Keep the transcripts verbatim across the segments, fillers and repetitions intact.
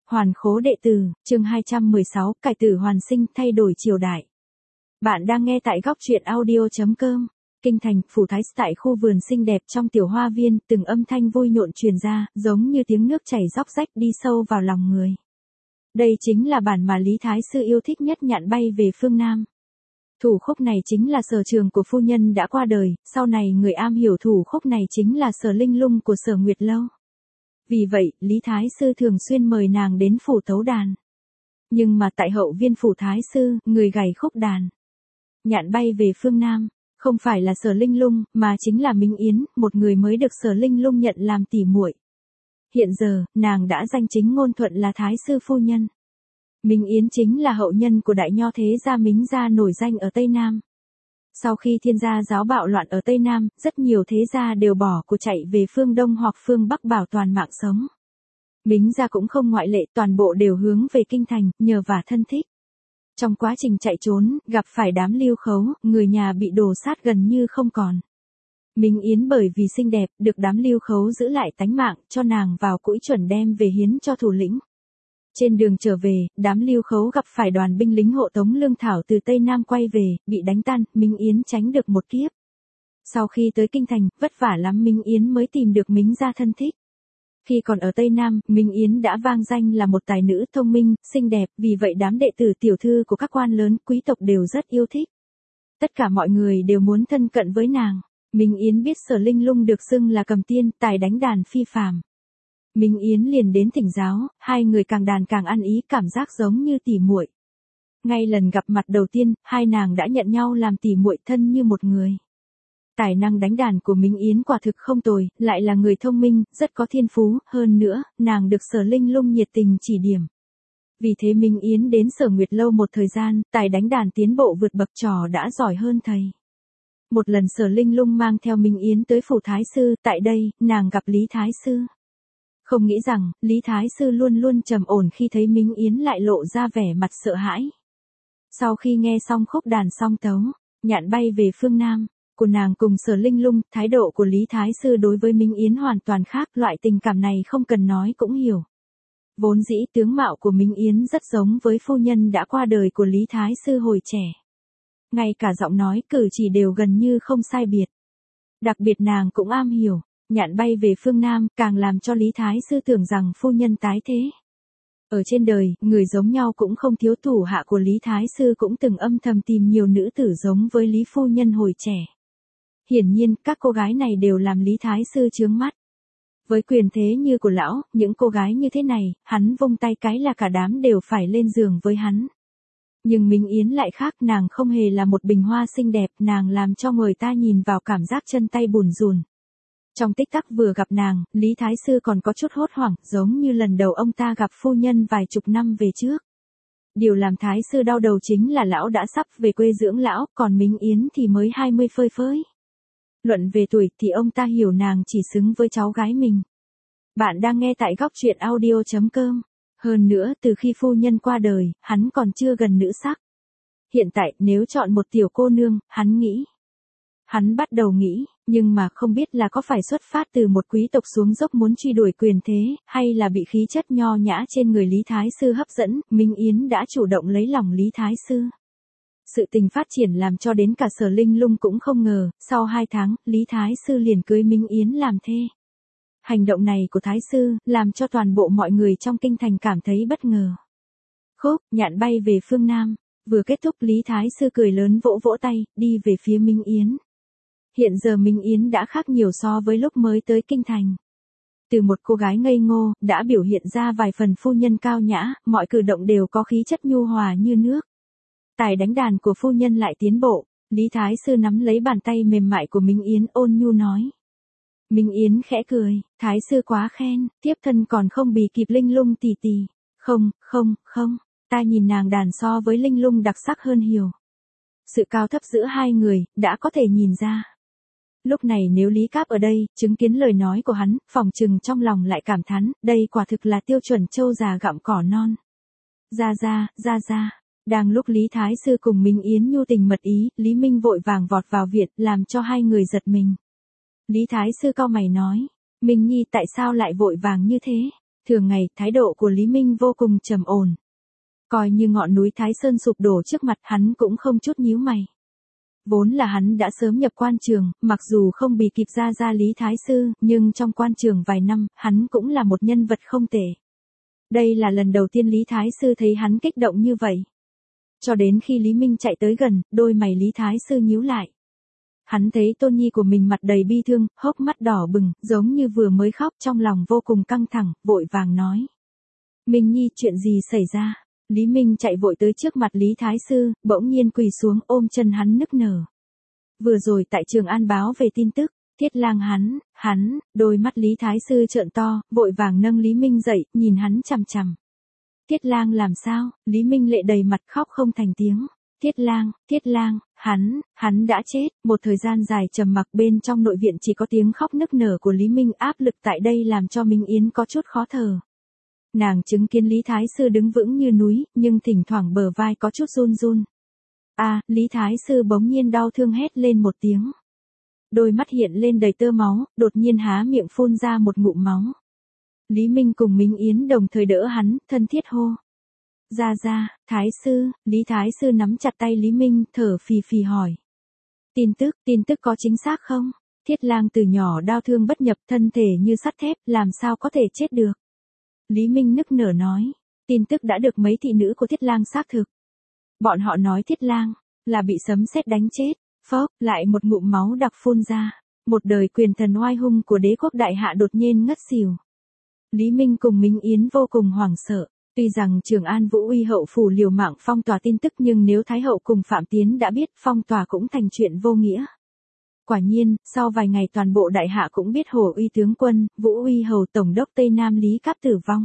Hoàn khố đệ tử, chương hai trăm mười sáu, cải tử hoàn sinh, thay đổi triều đại. Bạn đang nghe tại góc truyện audio chấm com. Kinh thành, phủ thái tại khu vườn xinh đẹp trong tiểu hoa viên, từng âm thanh vui nhộn truyền ra, giống như tiếng nước chảy róc rách đi sâu vào lòng người. Đây chính là bản mà Lý Thái Sư yêu thích nhất, nhạn bay về phương Nam. Thủ khúc này chính là sở trường của phu nhân đã qua đời, sau này người am hiểu thủ khúc này chính là Sở Linh Lung của Sở Nguyệt Lâu. Vì vậy, Lý Thái Sư thường xuyên mời nàng đến phủ tấu đàn. Nhưng mà tại hậu viên phủ Thái Sư, người gảy khúc đàn. Nhạn bay về phương Nam, không phải là Sở Linh Lung, mà chính là Minh Yến, một người mới được Sở Linh Lung nhận làm tỉ muội. Hiện giờ, nàng đã danh chính ngôn thuận là Thái Sư phu nhân. Minh Yến chính là hậu nhân của đại nho thế gia Mính gia nổi danh ở Tây Nam. Sau khi thiên gia giáo bạo loạn ở Tây Nam, rất nhiều thế gia đều bỏ cuộc chạy về phương Đông hoặc phương Bắc bảo toàn mạng sống. Mính gia cũng không ngoại lệ, toàn bộ đều hướng về kinh thành, nhờ vả thân thích. Trong quá trình chạy trốn, gặp phải đám lưu khấu, người nhà bị đổ sát gần như không còn. Minh Yến bởi vì xinh đẹp, được đám lưu khấu giữ lại tánh mạng, cho nàng vào cũi chuẩn đem về hiến cho thủ lĩnh. Trên đường trở về, đám lưu khấu gặp phải đoàn binh lính hộ tống lương thảo từ Tây Nam quay về, bị đánh tan, Minh Yến tránh được một kiếp. Sau khi tới kinh thành, vất vả lắm Minh Yến mới tìm được Mính gia thân thích. Khi còn ở Tây Nam, Minh Yến đã vang danh là một tài nữ thông minh, xinh đẹp, vì vậy đám đệ tử tiểu thư của các quan lớn, quý tộc đều rất yêu thích. Tất cả mọi người đều muốn thân cận với nàng. Minh Yến biết Sở Linh Lung được xưng là cầm tiên, tài đánh đàn phi phàm. Minh Yến liền đến thỉnh giáo, hai người càng đàn càng ăn ý, cảm giác giống như tỉ muội. Ngay lần gặp mặt đầu tiên, hai nàng đã nhận nhau làm tỉ muội, thân như một người. Tài năng đánh đàn của Minh Yến quả thực không tồi, lại là người thông minh, rất có thiên phú, hơn nữa, nàng được Sở Linh Lung nhiệt tình chỉ điểm. Vì thế Minh Yến đến Sở Nguyệt Lâu một thời gian, tài đánh đàn tiến bộ vượt bậc, trò đã giỏi hơn thầy. Một lần Sở Linh Lung mang theo Minh Yến tới phủ Thái Sư, tại đây, nàng gặp Lý Thái Sư. Không nghĩ rằng, Lý Thái Sư luôn luôn trầm ổn, khi thấy Minh Yến lại lộ ra vẻ mặt sợ hãi. Sau khi nghe xong khúc đàn song tấu, nhạn bay về phương Nam, của nàng cùng Sở Linh Lung, thái độ của Lý Thái Sư đối với Minh Yến hoàn toàn khác, loại tình cảm này không cần nói cũng hiểu. Vốn dĩ tướng mạo của Minh Yến rất giống với phu nhân đã qua đời của Lý Thái Sư hồi trẻ. Ngay cả giọng nói, cử chỉ đều gần như không sai biệt. Đặc biệt nàng cũng am hiểu. Nhạn bay về phương Nam, càng làm cho Lý Thái Sư tưởng rằng phu nhân tái thế. Ở trên đời, người giống nhau cũng không thiếu, thủ hạ của Lý Thái Sư cũng từng âm thầm tìm nhiều nữ tử giống với Lý phu nhân hồi trẻ. Hiển nhiên, các cô gái này đều làm Lý Thái Sư chướng mắt. Với quyền thế như của lão, những cô gái như thế này, hắn vung tay cái là cả đám đều phải lên giường với hắn. Nhưng Minh Yến lại khác, nàng không hề là một bình hoa xinh đẹp, nàng làm cho người ta nhìn vào cảm giác chân tay bùn rùn. Trong tích tắc vừa gặp nàng, Lý Thái Sư còn có chút hốt hoảng, giống như lần đầu ông ta gặp phu nhân vài chục năm về trước. Điều làm Thái Sư đau đầu chính là lão đã sắp về quê dưỡng lão, còn Minh Yến thì mới hai mươi phơi phới. Luận về tuổi thì ông ta hiểu nàng chỉ xứng với cháu gái mình. Bạn đang nghe tại góc truyện audio chấm com. Hơn nữa, từ khi phu nhân qua đời, hắn còn chưa gần nữ sắc. Hiện tại, nếu chọn một tiểu cô nương, hắn nghĩ. Hắn bắt đầu nghĩ, nhưng mà không biết là có phải xuất phát từ một quý tộc xuống dốc muốn truy đuổi quyền thế, hay là bị khí chất nho nhã trên người Lý Thái Sư hấp dẫn, Minh Yến đã chủ động lấy lòng Lý Thái Sư. Sự tình phát triển làm cho đến cả Sở Linh Lung cũng không ngờ, sau hai tháng, Lý Thái Sư liền cưới Minh Yến làm thê. Hành động này của Thái Sư, làm cho toàn bộ mọi người trong kinh thành cảm thấy bất ngờ. Khúc, nhạn bay về phương Nam, vừa kết thúc Lý Thái Sư cười lớn vỗ vỗ tay, đi về phía Minh Yến. Hiện giờ Minh Yến đã khác nhiều so với lúc mới tới kinh thành. Từ một cô gái ngây ngô, đã biểu hiện ra vài phần phu nhân cao nhã, mọi cử động đều có khí chất nhu hòa như nước. Tài đánh đàn của phu nhân lại tiến bộ, Lý Thái Sư nắm lấy bàn tay mềm mại của Minh Yến ôn nhu nói. Minh Yến khẽ cười, Thái Sư quá khen, tiếp thân còn không bì kịp Linh Lung tỷ tỷ. Không, không, không, ta nhìn nàng đàn so với Linh Lung đặc sắc hơn nhiều. Sự cao thấp giữa hai người, đã có thể nhìn ra. Lúc này nếu Lý Cáp ở đây, chứng kiến lời nói của hắn, phòng trừng trong lòng lại cảm thán, đây quả thực là tiêu chuẩn trâu già gặm cỏ non. Ra ra, ra ra. Đang lúc Lý Thái Sư cùng Minh Yến nhu tình mật ý, Lý Minh vội vàng vọt vào viện, làm cho hai người giật mình. Lý Thái Sư cau mày nói, Minh Nhi tại sao lại vội vàng như thế? Thường ngày, thái độ của Lý Minh vô cùng trầm ổn. Coi như ngọn núi Thái Sơn sụp đổ trước mặt hắn cũng không chút nhíu mày. Vốn là hắn đã sớm nhập quan trường, mặc dù không bị kịp ra ra Lý Thái Sư, nhưng trong quan trường vài năm, hắn cũng là một nhân vật không tệ. Đây là lần đầu tiên Lý Thái Sư thấy hắn kích động như vậy. Cho đến khi Lý Minh chạy tới gần, đôi mày Lý Thái Sư nhíu lại. Hắn thấy tôn nhi của mình mặt đầy bi thương, hốc mắt đỏ bừng, giống như vừa mới khóc, trong lòng vô cùng căng thẳng, vội vàng nói. Minh Nhi, chuyện gì xảy ra? Lý Minh chạy vội tới trước mặt Lý Thái Sư, bỗng nhiên quỳ xuống ôm chân hắn nức nở. Vừa rồi tại Trường An báo về tin tức, Thiết Lang hắn, hắn, đôi mắt Lý Thái Sư trợn to, vội vàng nâng Lý Minh dậy, nhìn hắn chằm chằm. Thiết Lang làm sao? Lý Minh lệ đầy mặt khóc không thành tiếng. Thiết Lang, Thiết Lang, hắn, hắn đã chết. Một thời gian dài trầm mặc bên trong nội viện chỉ có tiếng khóc nức nở của Lý Minh, áp lực tại đây làm cho Minh Yến có chút khó thở. Nàng chứng kiến Lý Thái Sư đứng vững như núi, nhưng thỉnh thoảng bờ vai có chút run run. A, à, Lý Thái Sư bỗng nhiên đau thương hét lên một tiếng. Đôi mắt hiện lên đầy tơ máu, đột nhiên há miệng phun ra một ngụm máu. Lý Minh cùng Minh Yến đồng thời đỡ hắn, thân thiết hô. Ra ra, Thái Sư, Lý Thái Sư nắm chặt tay Lý Minh, thở phì phì hỏi. Tin tức, tin tức có chính xác không? Thiết Lang từ nhỏ đau thương bất nhập, thân thể như sắt thép, làm sao có thể chết được? Lý Minh nức nở nói, tin tức đã được mấy thị nữ của Thiết Lang xác thực. Bọn họ nói Thiết Lang là bị sấm sét đánh chết. Phốc, lại một ngụm máu đặc phun ra. Một đời quyền thần oai hung của đế quốc đại hạ đột nhiên ngất xỉu. Lý Minh cùng Minh Yến vô cùng hoảng sợ. Tuy rằng Trường An Vũ Uy hậu phủ liều mạng phong tỏa tin tức, nhưng nếu Thái hậu cùng Phạm Tiến đã biết, phong tỏa cũng thành chuyện vô nghĩa. Quả nhiên, sau vài ngày toàn bộ đại hạ cũng biết Hồ Uy tướng quân, Vũ Uy hầu tổng đốc Tây Nam Lý Cáp tử vong.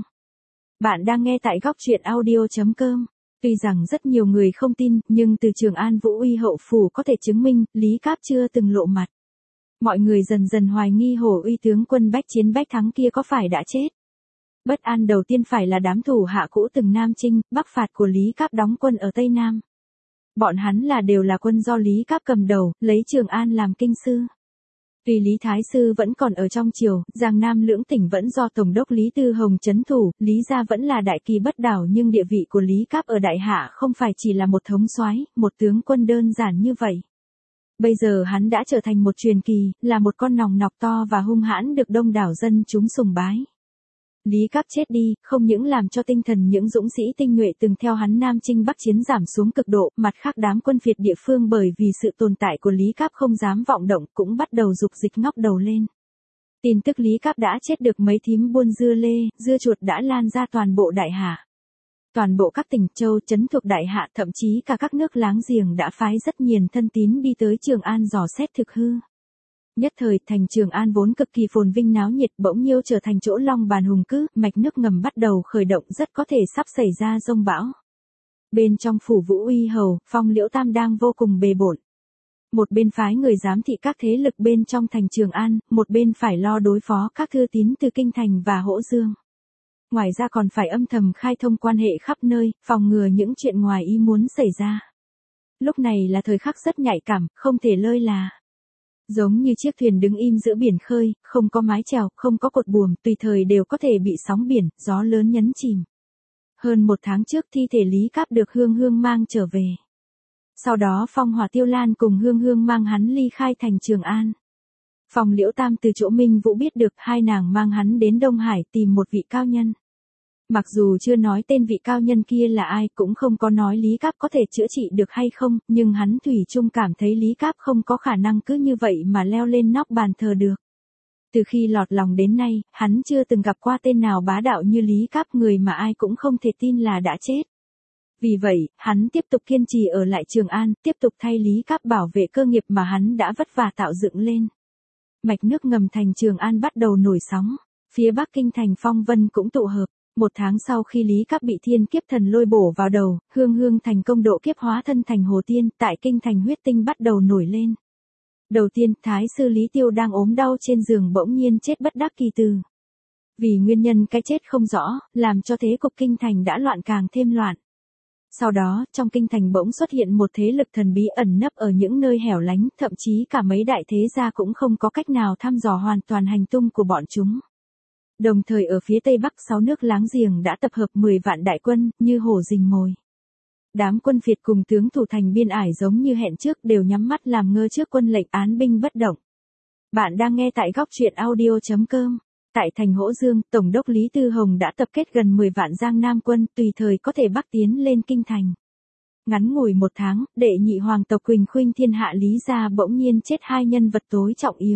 Bạn đang nghe tại góc truyện audio chấm com. Tuy rằng rất nhiều người không tin, nhưng từ Trường An Vũ Uy hậu phủ có thể chứng minh, Lý Cáp chưa từng lộ mặt. Mọi người dần dần hoài nghi Hồ Uy tướng quân bách chiến bách thắng kia có phải đã chết. Bất an đầu tiên phải là đám thủ hạ cũ từng Nam Chinh, Bắc phạt của Lý Cáp đóng quân ở Tây Nam. Bọn hắn là đều là quân do Lý Cáp cầm đầu, lấy Trường An làm kinh sư. Tuy Lý Thái Sư vẫn còn ở trong triều, Giang Nam lưỡng tỉnh vẫn do Tổng đốc Lý Tư Hồng trấn thủ, Lý gia vẫn là đại kỳ bất đảo, nhưng địa vị của Lý Cáp ở đại hạ không phải chỉ là một thống soái, một tướng quân đơn giản như vậy. Bây giờ hắn đã trở thành một truyền kỳ, là một con nòng nọc to và hung hãn được đông đảo dân chúng sùng bái. Lý Cáp chết đi, không những làm cho tinh thần những dũng sĩ tinh nhuệ từng theo hắn Nam Chinh Bắc chiến giảm xuống cực độ, mặt khác đám quân phiệt địa phương bởi vì sự tồn tại của Lý Cáp không dám vọng động, cũng bắt đầu dục dịch ngóc đầu lên. Tin tức Lý Cáp đã chết được mấy thím buôn dưa lê, dưa chuột đã lan ra toàn bộ đại hạ. Toàn bộ các tỉnh châu trấn thuộc đại hạ, thậm chí cả các nước láng giềng đã phái rất nhiều thân tín đi tới Trường An dò xét thực hư. Nhất thời, thành Trường An vốn cực kỳ phồn vinh náo nhiệt bỗng nhiêu trở thành chỗ long bàn hùng cứ, mạch nước ngầm bắt đầu khởi động, rất có thể sắp xảy ra dông bão. Bên trong phủ Vũ Uy hầu, Phong Liễu Tam đang vô cùng bề bộn. Một bên phái người giám thị các thế lực bên trong thành Trường An, một bên phải lo đối phó các thư tín từ Kinh Thành và Hỗ Dương. Ngoài ra còn phải âm thầm khai thông quan hệ khắp nơi, phòng ngừa những chuyện ngoài ý muốn xảy ra. Lúc này là thời khắc rất nhạy cảm, không thể lơi là. Giống như chiếc thuyền đứng im giữa biển khơi, không có mái chèo, không có cột buồm, tùy thời đều có thể bị sóng biển, gió lớn nhấn chìm. Hơn một tháng trước thi thể Lý Cáp được Hương Hương mang trở về. Sau đó Phong Hỏa Tiêu Lan cùng Hương Hương mang hắn ly khai thành Trường An. Phong Liễu Tam từ chỗ Minh Vũ biết được, hai nàng mang hắn đến Đông Hải tìm một vị cao nhân. Mặc dù chưa nói tên vị cao nhân kia là ai, cũng không có nói Lý Cáp có thể chữa trị được hay không, nhưng hắn thủy chung cảm thấy Lý Cáp không có khả năng cứ như vậy mà leo lên nóc bàn thờ được. Từ khi lọt lòng đến nay, hắn chưa từng gặp qua tên nào bá đạo như Lý Cáp, người mà ai cũng không thể tin là đã chết. Vì vậy, hắn tiếp tục kiên trì ở lại Trường An, tiếp tục thay Lý Cáp bảo vệ cơ nghiệp mà hắn đã vất vả tạo dựng lên. Mạch nước ngầm thành Trường An bắt đầu nổi sóng, phía Bắc Kinh thành phong vân cũng tụ hợp. Một tháng sau khi Lý Cáp bị thiên kiếp thần lôi bổ vào đầu, Hương Hương thành công độ kiếp hóa thân thành hồ tiên, tại Kinh thành huyết tinh bắt đầu nổi lên. Đầu tiên, Thái sư Lý Tiêu đang ốm đau trên giường bỗng nhiên chết bất đắc kỳ tử. Vì nguyên nhân cái chết không rõ, làm cho thế cục Kinh thành đã loạn càng thêm loạn. Sau đó, trong Kinh thành bỗng xuất hiện một thế lực thần bí ẩn nấp ở những nơi hẻo lánh, thậm chí cả mấy đại thế gia cũng không có cách nào thăm dò hoàn toàn hành tung của bọn chúng. Đồng thời ở phía tây bắc sáu nước láng giềng đã tập hợp mười vạn đại quân, như hổ rình mồi. Đám quân phiệt cùng tướng thủ thành biên ải giống như hẹn trước đều nhắm mắt làm ngơ trước quân lệnh án binh bất động. Bạn đang nghe tại góc truyện audio chấm com. Tại thành Hỗ Dương, Tổng đốc Lý Tư Hồng đã tập kết gần mười vạn Giang Nam quân, tùy thời có thể bắc tiến lên kinh thành. Ngắn ngủi một tháng, đệ nhị hoàng tộc Quỳnh Khuynh thiên hạ Lý gia bỗng nhiên chết hai nhân vật tối trọng yếu.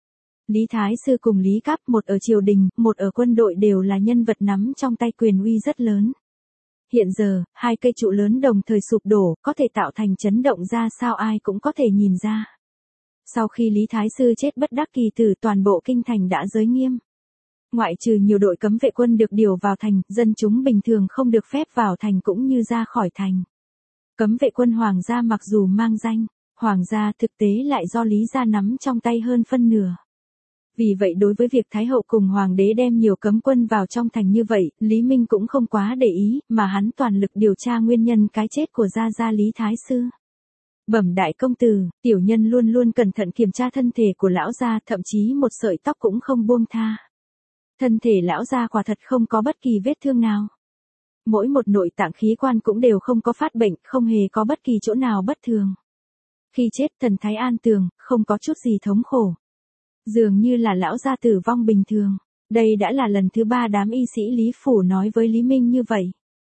Lý Thái Sư cùng Lý Cáp, một ở triều đình, một ở quân đội đều là nhân vật nắm trong tay quyền uy rất lớn. Hiện giờ, hai cây trụ lớn đồng thời sụp đổ, có thể tạo thành chấn động ra sao ai cũng có thể nhìn ra. Sau khi Lý Thái Sư chết bất đắc kỳ tử, toàn bộ kinh thành đã giới nghiêm. Ngoại trừ nhiều đội cấm vệ quân được điều vào thành, dân chúng bình thường không được phép vào thành cũng như ra khỏi thành. Cấm vệ quân hoàng gia mặc dù mang danh hoàng gia, thực tế lại do Lý gia nắm trong tay hơn phân nửa. Vì vậy đối với việc Thái hậu cùng hoàng đế đem nhiều cấm quân vào trong thành như vậy, Lý Minh cũng không quá để ý, mà hắn toàn lực điều tra nguyên nhân cái chết của gia gia Lý Thái Sư. Bẩm đại công tử, tiểu nhân luôn luôn cẩn thận kiểm tra thân thể của lão gia, thậm chí một sợi tóc cũng không buông tha. Thân thể lão gia quả thật không có bất kỳ vết thương nào. Mỗi một nội tạng khí quan cũng đều không có phát bệnh, không hề có bất kỳ chỗ nào bất thường. Khi chết thần thái an tường, không có chút gì thống khổ. Dường như là lão gia tử vong bình thường. Đây đã là lần thứ ba đám y sĩ Lý Phủ nói với Lý Minh như vậy.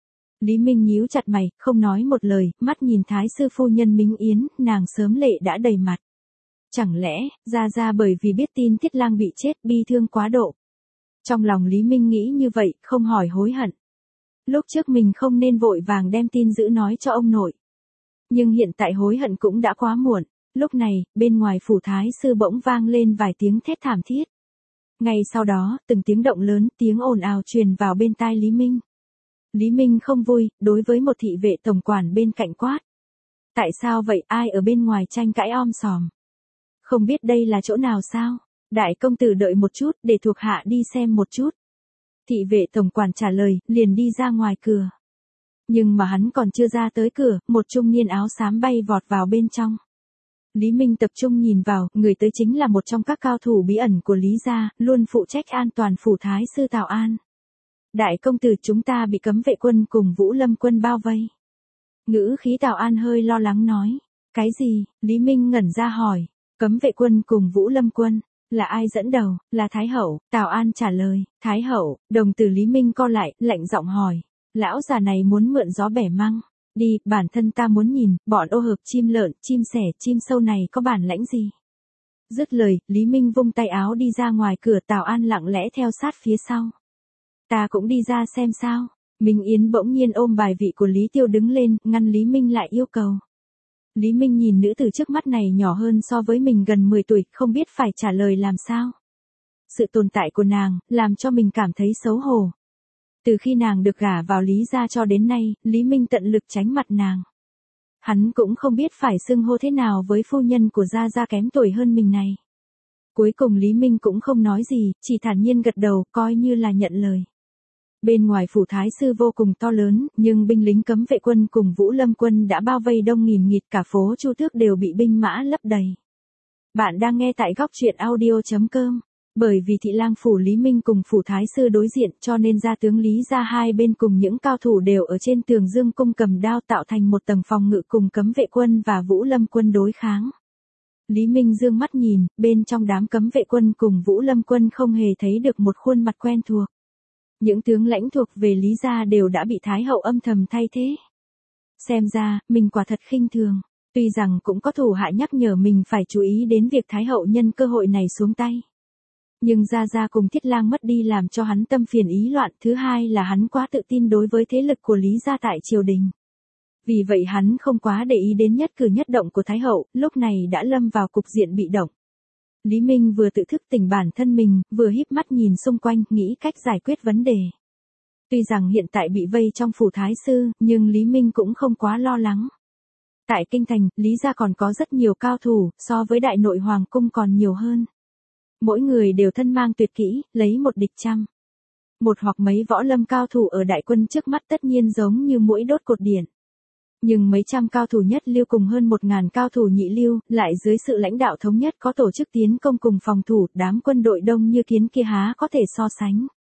Lý Minh nhíu chặt mày, không nói một lời, mắt nhìn Thái sư phu nhân Minh Yến, nàng sớm lệ đã đầy mặt. Chẳng lẽ, gia gia bởi vì biết tin Thiết Lang bị chết bi thương quá độ. Trong lòng Lý Minh nghĩ như vậy, không hỏi hối hận. Lúc trước mình không nên vội vàng đem tin dữ nói cho ông nội. Nhưng hiện tại hối hận cũng đã quá muộn. Lúc này, bên ngoài phủ Thái sư bỗng vang lên vài tiếng thét thảm thiết. Ngay sau đó, từng tiếng động lớn, tiếng ồn ào truyền vào bên tai Lý Minh. Lý Minh không vui, đối với một thị vệ tổng quản bên cạnh quát. Tại sao vậy, ai ở bên ngoài tranh cãi om sòm? Không biết đây là chỗ nào sao? Đại công tử đợi một chút, để thuộc hạ đi xem một chút. Thị vệ tổng quản trả lời, liền đi ra ngoài cửa. Nhưng mà hắn còn chưa ra tới cửa, một trung niên áo xám bay vọt vào bên trong. Lý Minh tập trung nhìn vào, người tới chính là một trong các cao thủ bí ẩn của Lý gia, luôn phụ trách an toàn phủ Thái sư Tào An. Đại công tử, chúng ta bị cấm vệ quân cùng Vũ Lâm quân bao vây. Ngữ khí Tào An hơi lo lắng nói. Cái gì? Lý Minh ngẩn ra hỏi. Cấm vệ quân cùng Vũ Lâm quân. Là ai dẫn đầu? Là Thái hậu. Tào An trả lời. Thái hậu. Đồng tử Lý Minh co lại, lạnh giọng hỏi. Lão già này muốn mượn gió bẻ măng. Đi, bản thân ta muốn nhìn, bọn ô hợp chim lợn, chim sẻ, chim sâu này có bản lãnh gì. Dứt lời, Lý Minh vung tay áo đi ra ngoài cửa, Tào An lặng lẽ theo sát phía sau. Ta cũng đi ra xem sao. Minh Yến bỗng nhiên ôm bài vị của Lý Tiêu đứng lên, ngăn Lý Minh lại yêu cầu. Lý Minh nhìn nữ tử trước mắt này nhỏ hơn so với mình gần mười tuổi, không biết phải trả lời làm sao. Sự tồn tại của nàng, làm cho mình cảm thấy xấu hổ. Từ khi nàng được gả vào Lý gia cho đến nay, Lý Minh tận lực tránh mặt nàng. Hắn cũng không biết phải xưng hô thế nào với phu nhân của gia gia kém tuổi hơn mình này. Cuối cùng Lý Minh cũng không nói gì, chỉ thản nhiên gật đầu, coi như là nhận lời. Bên ngoài phủ Thái sư vô cùng to lớn, nhưng binh lính cấm vệ quân cùng Vũ Lâm quân đã bao vây đông nghìn nghịt, cả phố Chu Tước đều bị binh mã lấp đầy. Bạn đang nghe tại góc truyện audio chấm com. Bởi vì thị lang phủ Lý Minh cùng phủ Thái sư đối diện, cho nên gia tướng Lý gia hai bên cùng những cao thủ đều ở trên tường dương cung cầm đao tạo thành một tầng phòng ngự cùng cấm vệ quân và Vũ Lâm quân đối kháng. Lý Minh dương mắt nhìn, bên trong đám cấm vệ quân cùng Vũ Lâm quân không hề thấy được một khuôn mặt quen thuộc. Những tướng lãnh thuộc về Lý gia đều đã bị Thái hậu âm thầm thay thế. Xem ra, mình quả thật khinh thường. Tuy rằng cũng có thủ hạ nhắc nhở mình phải chú ý đến việc Thái hậu nhân cơ hội này xuống tay. Nhưng Gia Gia cùng Thiết Lang mất đi làm cho hắn tâm phiền ý loạn. Thứ hai là hắn quá tự tin đối với thế lực của Lý gia tại triều đình. Vì vậy hắn không quá để ý đến nhất cử nhất động của Thái hậu, lúc này đã lâm vào cục diện bị động. Lý Minh vừa tự thức tỉnh bản thân mình, vừa híp mắt nhìn xung quanh, nghĩ cách giải quyết vấn đề. Tuy rằng hiện tại bị vây trong phủ Thái sư, nhưng Lý Minh cũng không quá lo lắng. Tại kinh thành, Lý gia còn có rất nhiều cao thủ, so với đại nội hoàng cung còn nhiều hơn. Mỗi người đều thân mang tuyệt kỹ, lấy một địch trăm. Một hoặc mấy võ lâm cao thủ ở đại quân trước mắt tất nhiên giống như muỗi đốt cột điện. Nhưng mấy trăm cao thủ nhất lưu cùng hơn một ngàn cao thủ nhị lưu, lại dưới sự lãnh đạo thống nhất có tổ chức tiến công cùng phòng thủ, đám quân đội đông như kiến kia há có thể so sánh.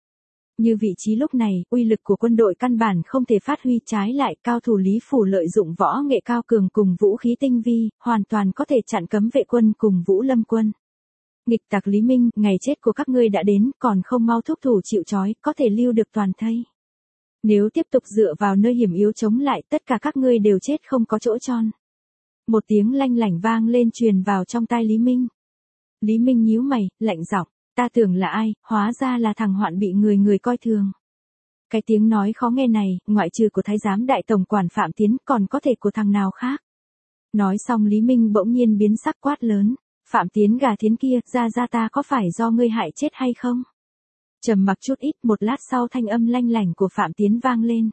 Như vị trí lúc này, uy lực của quân đội căn bản không thể phát huy, trái lại cao thủ Lý Phủ lợi dụng võ nghệ cao cường cùng vũ khí tinh vi, hoàn toàn có thể chặn cấm vệ quân cùng Vũ Lâm quân. Nghịch tặc Lý Minh, ngày chết của các ngươi đã đến, còn không mau thúc thủ chịu trói, có thể lưu được toàn thây. Nếu tiếp tục dựa vào nơi hiểm yếu chống lại, tất cả các ngươi đều chết không có chỗ trôn. Một tiếng lanh lảnh vang lên truyền vào trong tai Lý Minh. Lý Minh nhíu mày, lạnh giọng, ta tưởng là ai, hóa ra là thằng hoạn bị người người coi thường. Cái tiếng nói khó nghe này, ngoại trừ của thái giám đại tổng quản Phạm Tiến, còn có thể của thằng nào khác. Nói xong Lý Minh bỗng nhiên biến sắc quát lớn, Phạm Tiến gà thiến kia, ra ra ta có phải do ngươi hại chết hay không? Trầm mặc chút ít, một lát sau thanh âm lanh lảnh của Phạm Tiến vang lên.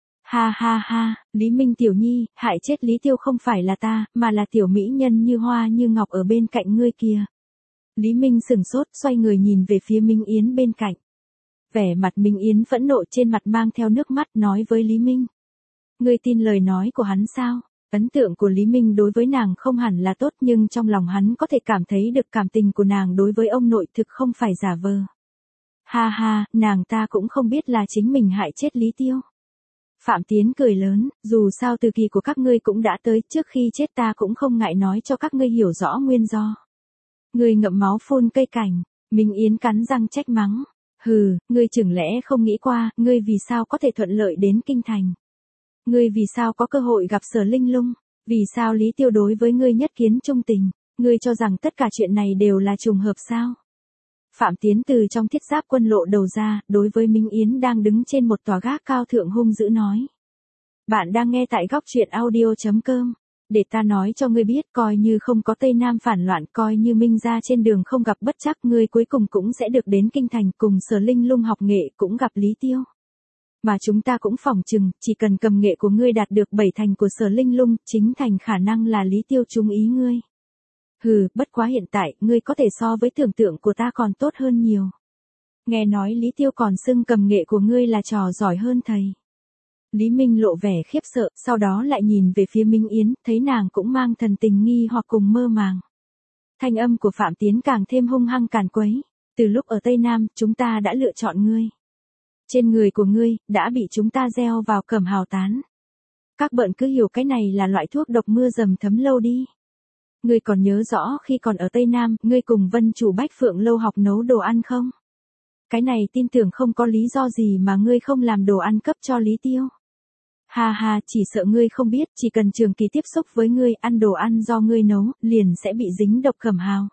Ha ha ha, Lý Minh tiểu nhi, hại chết Lý Tiêu không phải là ta, mà là tiểu mỹ nhân như hoa như ngọc ở bên cạnh ngươi kia. Lý Minh sừng sốt, xoay người nhìn về phía Minh Yến bên cạnh. Vẻ mặt Minh Yến phẫn nộ trên mặt mang theo nước mắt nói với Lý Minh. Ngươi tin lời nói của hắn sao? Ấn tượng của Lý Minh đối với nàng không hẳn là tốt, nhưng trong lòng hắn có thể cảm thấy được cảm tình của nàng đối với ông nội thực không phải giả vờ. Ha ha, nàng ta cũng không biết là chính mình hại chết Lý Tiêu. Phạm Tiến cười lớn, dù sao từ kỳ của các ngươi cũng đã tới, trước khi chết ta cũng không ngại nói cho các ngươi hiểu rõ nguyên do. Ngươi ngậm máu phun cây cảnh, Minh Yến cắn răng trách mắng. Hừ, ngươi chừng lẽ không nghĩ qua, ngươi vì sao có thể thuận lợi đến kinh thành? Ngươi vì sao có cơ hội gặp Sở Linh Lung? Vì sao Lý Tiêu đối với ngươi nhất kiến trung tình? Ngươi cho rằng tất cả chuyện này đều là trùng hợp sao? Phạm Tiến từ trong thiết giáp quân lộ đầu ra, đối với Minh Yến đang đứng trên một tòa gác cao thượng hung dữ nói. Bạn đang nghe tại góc truyện audio chấm com. Để ta nói cho ngươi biết, coi như không có Tây Nam phản loạn, coi như Minh ra trên đường không gặp bất trắc, ngươi cuối cùng cũng sẽ được đến kinh thành cùng Sở Linh Lung học nghệ, cũng gặp Lý Tiêu. Mà chúng ta cũng phỏng chừng, chỉ cần cầm nghệ của ngươi đạt được bảy thành của Sở Linh Lung, chính thành khả năng là Lý Tiêu trúng ý ngươi. Hừ, bất quá hiện tại, ngươi có thể so với tưởng tượng của ta còn tốt hơn nhiều. Nghe nói Lý Tiêu còn xưng cầm nghệ của ngươi là trò giỏi hơn thầy. Lý Minh lộ vẻ khiếp sợ, sau đó lại nhìn về phía Minh Yến, thấy nàng cũng mang thần tình nghi hoặc cùng mơ màng. Thanh âm của Phạm Tiến càng thêm hung hăng càn quấy. Từ lúc ở Tây Nam, chúng ta đã lựa chọn ngươi. Trên người của ngươi, đã bị chúng ta gieo vào cẩm hào tán. Các bợn cứ hiểu cái này là loại thuốc độc mưa dầm thấm lâu đi. Ngươi còn nhớ rõ khi còn ở Tây Nam, ngươi cùng Vân chủ Bách Phượng lâu học nấu đồ ăn không? Cái này tin tưởng không có lý do gì mà ngươi không làm đồ ăn cấp cho Lý Tiêu. Ha ha, chỉ sợ ngươi không biết, chỉ cần trường kỳ tiếp xúc với ngươi, ăn đồ ăn do ngươi nấu, liền sẽ bị dính độc cẩm hào.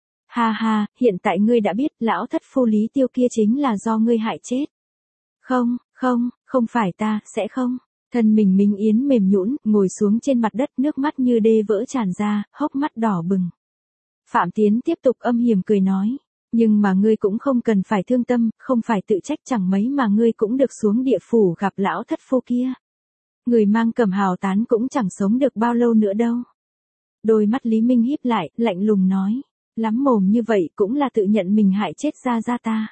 Ha ha, hiện tại ngươi đã biết, lão thất phu Lý Tiêu kia chính là do ngươi hại chết. Không, không, không phải ta, sẽ không. Thân mình Minh Yến mềm nhũn, ngồi xuống trên mặt đất, nước mắt như đê vỡ tràn ra, hốc mắt đỏ bừng. Phạm Tiến tiếp tục âm hiểm cười nói, nhưng mà ngươi cũng không cần phải thương tâm, không phải tự trách, chẳng mấy mà ngươi cũng được xuống địa phủ gặp lão thất phu kia. Người mang cẩm hào tán cũng chẳng sống được bao lâu nữa đâu. Đôi mắt Lý Minh híp lại, lạnh lùng nói, lắm mồm như vậy cũng là tự nhận mình hại chết ra ra ta.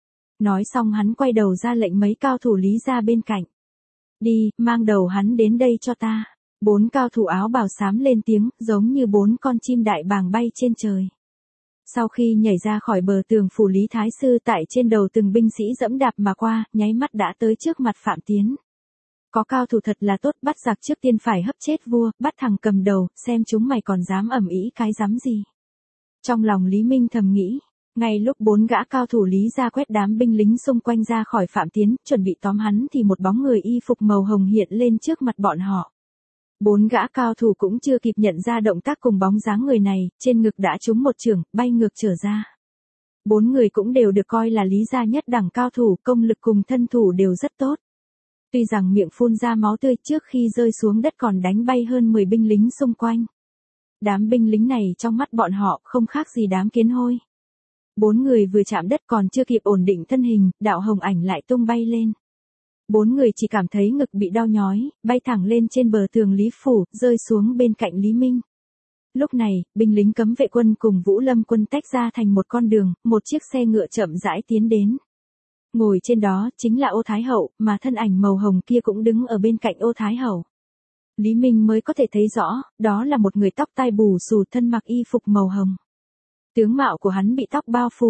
Nói xong hắn quay đầu ra lệnh mấy cao thủ Lý ra bên cạnh. Đi, mang đầu hắn đến đây cho ta. Bốn cao thủ áo bào xám lên tiếng, giống như bốn con chim đại bàng bay trên trời. Sau khi nhảy ra khỏi bờ tường phủ Lý Thái Sư, tại trên đầu từng binh sĩ dẫm đạp mà qua, nháy mắt đã tới trước mặt Phạm Tiến. Có cao thủ thật là tốt, bắt giặc trước tiên phải hấp chết vua, bắt thằng cầm đầu, xem chúng mày còn dám ầm ĩ cái dám gì. Trong lòng Lý Minh thầm nghĩ, ngay lúc bốn gã cao thủ Lý ra quét đám binh lính xung quanh ra khỏi Phạm Tiến, chuẩn bị tóm hắn thì một bóng người y phục màu hồng hiện lên trước mặt bọn họ. Bốn gã cao thủ cũng chưa kịp nhận ra động tác cùng bóng dáng người này, trên ngực đã trúng một chưởng, bay ngược trở ra. Bốn người cũng đều được coi là Lý gia nhất đẳng cao thủ, công lực cùng thân thủ đều rất tốt. Tuy rằng miệng phun ra máu tươi, trước khi rơi xuống đất còn đánh bay hơn mười binh lính xung quanh. Đám binh lính này trong mắt bọn họ không khác gì đám kiến hôi. Bốn người vừa chạm đất còn chưa kịp ổn định thân hình, đạo hồng ảnh lại tung bay lên. Bốn người chỉ cảm thấy ngực bị đau nhói, bay thẳng lên trên bờ tường Lý phủ, rơi xuống bên cạnh Lý Minh. Lúc này, binh lính cấm vệ quân cùng Vũ Lâm quân tách ra thành một con đường, một chiếc xe ngựa chậm rãi tiến đến. Ngồi trên đó chính là Ô Thái Hậu, mà thân ảnh màu hồng kia cũng đứng ở bên cạnh Ô Thái Hậu. Lý Minh mới có thể thấy rõ, đó là một người tóc tai bù xù, thân mặc y phục màu hồng. Tướng mạo của hắn bị tóc bao phủ,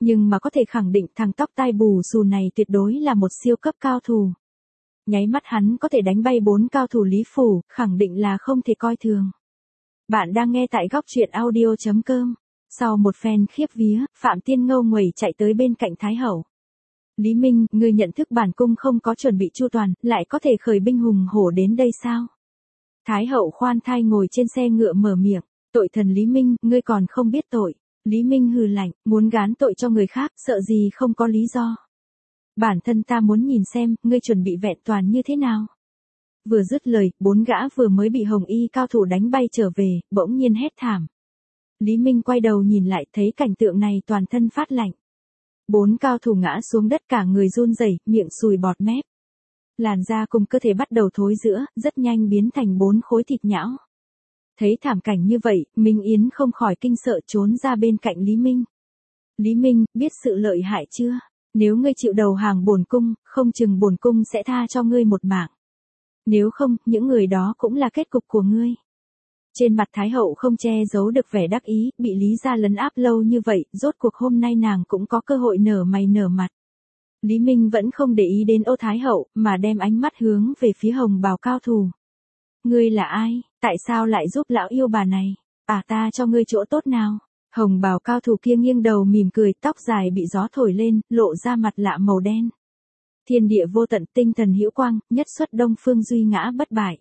Nhưng mà có thể khẳng định thằng tóc tai bù xù này tuyệt đối là một siêu cấp cao thủ. Nháy mắt hắn có thể đánh bay bốn cao thủ Lý Phủ, khẳng định là không thể coi thường. Bạn đang nghe tại góc truyện audio chấm com. Sau một phen khiếp vía, Phạm Tiên ngâu nguẩy chạy tới bên cạnh Thái Hậu. Lý Minh, ngươi nhận thức bản cung không có chuẩn bị chu toàn, lại có thể khởi binh hùng hổ đến đây sao? Thái Hậu khoan thai ngồi trên xe ngựa mở miệng, tội thần Lý Minh, ngươi còn không biết tội. Lý Minh hừ lạnh, muốn gán tội cho người khác, sợ gì không có lý do. Bản thân ta muốn nhìn xem, ngươi chuẩn bị vẹn toàn như thế nào. Vừa dứt lời, bốn gã vừa mới bị hồng y cao thủ đánh bay trở về, bỗng nhiên hét thảm. Lý Minh quay đầu nhìn lại thấy cảnh tượng này toàn thân phát lạnh. Bốn cao thủ ngã xuống đất cả người run rẩy, miệng sùi bọt mép. Làn da cùng cơ thể bắt đầu thối rữa, rất nhanh biến thành bốn khối thịt nhão. Thấy thảm cảnh như vậy, Minh Yến không khỏi kinh sợ trốn ra bên cạnh Lý Minh. Lý Minh, biết sự lợi hại chưa? Nếu ngươi chịu đầu hàng bổn cung, không chừng bổn cung sẽ tha cho ngươi một mạng. Nếu không, những người đó cũng là kết cục của ngươi. Trên mặt Thái Hậu không che giấu được vẻ đắc ý, bị Lý gia lấn áp lâu như vậy, rốt cuộc hôm nay nàng cũng có cơ hội nở mày nở mặt. Lý Minh vẫn không để ý đến Ô Thái Hậu, mà đem ánh mắt hướng về phía hồng bào cao thủ. Ngươi là ai, tại sao lại giúp lão yêu bà này? À, ta cho ngươi chỗ tốt nào? Hồng bào cao thủ kia nghiêng đầu mỉm cười, tóc dài bị gió thổi lên, lộ ra mặt lạ màu đen. Thiên địa vô tận, tinh thần hữu quang, nhất xuất Đông Phương duy ngã bất bại.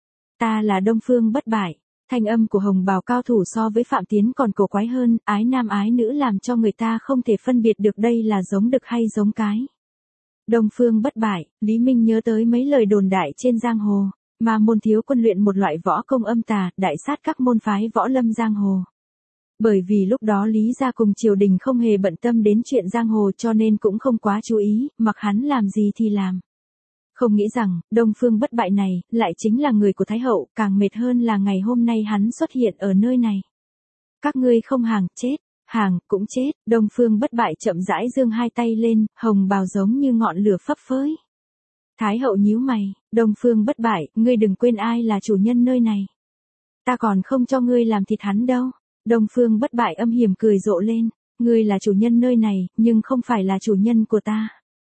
Ta là Đông Phương bất bại. Thanh âm của hồng bào cao thủ so với Phạm Tiến còn cổ quái hơn, ái nam ái nữ làm cho người ta không thể phân biệt được đây là giống đực hay giống cái. Đông Phương bất bại, Lý Minh nhớ tới mấy lời đồn đại trên giang hồ, mà môn thiếu quân luyện một loại võ công âm tà, đại sát các môn phái võ lâm giang hồ. Bởi vì lúc đó Lý gia cùng triều đình không hề bận tâm đến chuyện giang hồ cho nên cũng không quá chú ý, mặc hắn làm gì thì làm. Không nghĩ rằng, Đông Phương bất bại này, lại chính là người của Thái Hậu, càng mệt hơn là ngày hôm nay hắn xuất hiện ở nơi này. Các ngươi không hàng, chết, hàng, cũng chết, Đông Phương bất bại chậm rãi giương hai tay lên, hồng bào giống như ngọn lửa phấp phới. Thái Hậu nhíu mày, Đông Phương bất bại, ngươi đừng quên ai là chủ nhân nơi này. Ta còn không cho ngươi làm thịt hắn đâu. Đông Phương bất bại âm hiểm cười rộ lên, ngươi là chủ nhân nơi này, nhưng không phải là chủ nhân của ta.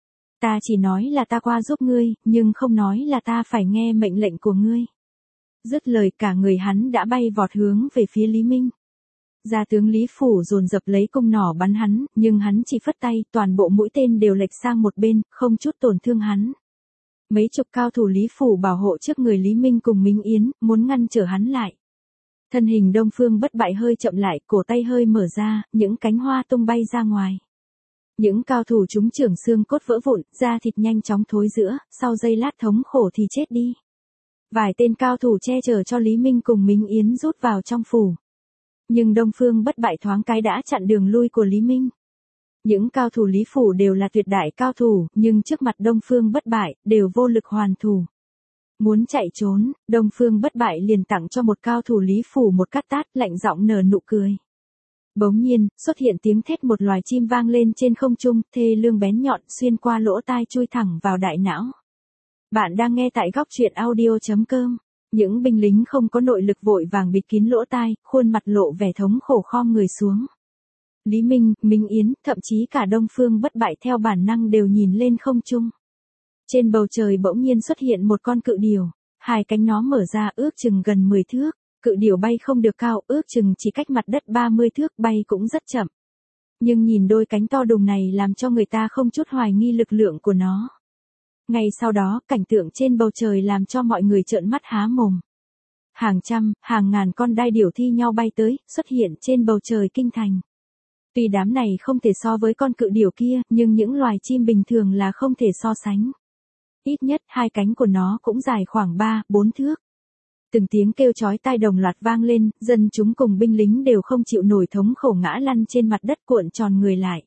Ta chỉ nói là ta qua giúp ngươi, nhưng không nói là ta phải nghe mệnh lệnh của ngươi. Dứt lời cả người hắn đã bay vọt hướng về phía Lý Minh. Gia tướng Lý Phủ dồn dập lấy cung nỏ bắn hắn, nhưng hắn chỉ phất tay, toàn bộ mũi tên đều lệch sang một bên, không chút tổn thương hắn. Mấy chục cao thủ Lý Phủ bảo hộ trước người Lý Minh cùng Minh Yến, muốn ngăn trở hắn lại. Thân hình Đông Phương bất bại hơi chậm lại, cổ tay hơi mở ra, những cánh hoa tung bay ra ngoài. Những cao thủ chúng trưởng xương cốt vỡ vụn, da thịt nhanh chóng thối rữa, sau giây lát thống khổ thì chết đi. Vài tên cao thủ che chở cho Lý Minh cùng Minh Yến rút vào trong phủ. Nhưng Đông Phương bất bại thoáng cái đã chặn đường lui của Lý Minh. Những cao thủ Lý Phủ đều là tuyệt đại cao thủ, nhưng trước mặt Đông Phương bất bại, đều vô lực hoàn thủ. Muốn chạy trốn, Đông Phương bất bại liền tặng cho một cao thủ Lý Phủ một cát tát, lạnh giọng nở nụ cười. Bỗng nhiên, xuất hiện tiếng thét một loài chim vang lên trên không trung, thê lương bén nhọn xuyên qua lỗ tai chui thẳng vào đại não. Bạn đang nghe tại góc truyện audio chấm com. Những binh lính không có nội lực vội vàng bịt kín lỗ tai, khuôn mặt lộ vẻ thống khổ khom người xuống. Lý Minh, Minh Yến, thậm chí cả Đông Phương bất bại theo bản năng đều nhìn lên không trung. Trên bầu trời bỗng nhiên xuất hiện một con cự điểu, hai cánh nó mở ra ước chừng gần mười thước. Cự điểu bay không được cao, ước chừng chỉ cách mặt đất ba mươi thước, bay cũng rất chậm. Nhưng nhìn đôi cánh to đùng này làm cho người ta không chút hoài nghi lực lượng của nó. Ngay sau đó, cảnh tượng trên bầu trời làm cho mọi người trợn mắt há mồm. Hàng trăm, hàng ngàn con đai điểu thi nhau bay tới, xuất hiện trên bầu trời kinh thành. Tuy đám này không thể so với con cự điểu kia, nhưng những loài chim bình thường là không thể so sánh. Ít nhất hai cánh của nó cũng dài khoảng ba, bốn thước. Từng tiếng kêu chói tai đồng loạt vang lên, dân chúng cùng binh lính đều không chịu nổi thống khổ ngã lăn trên mặt đất cuộn tròn người lại.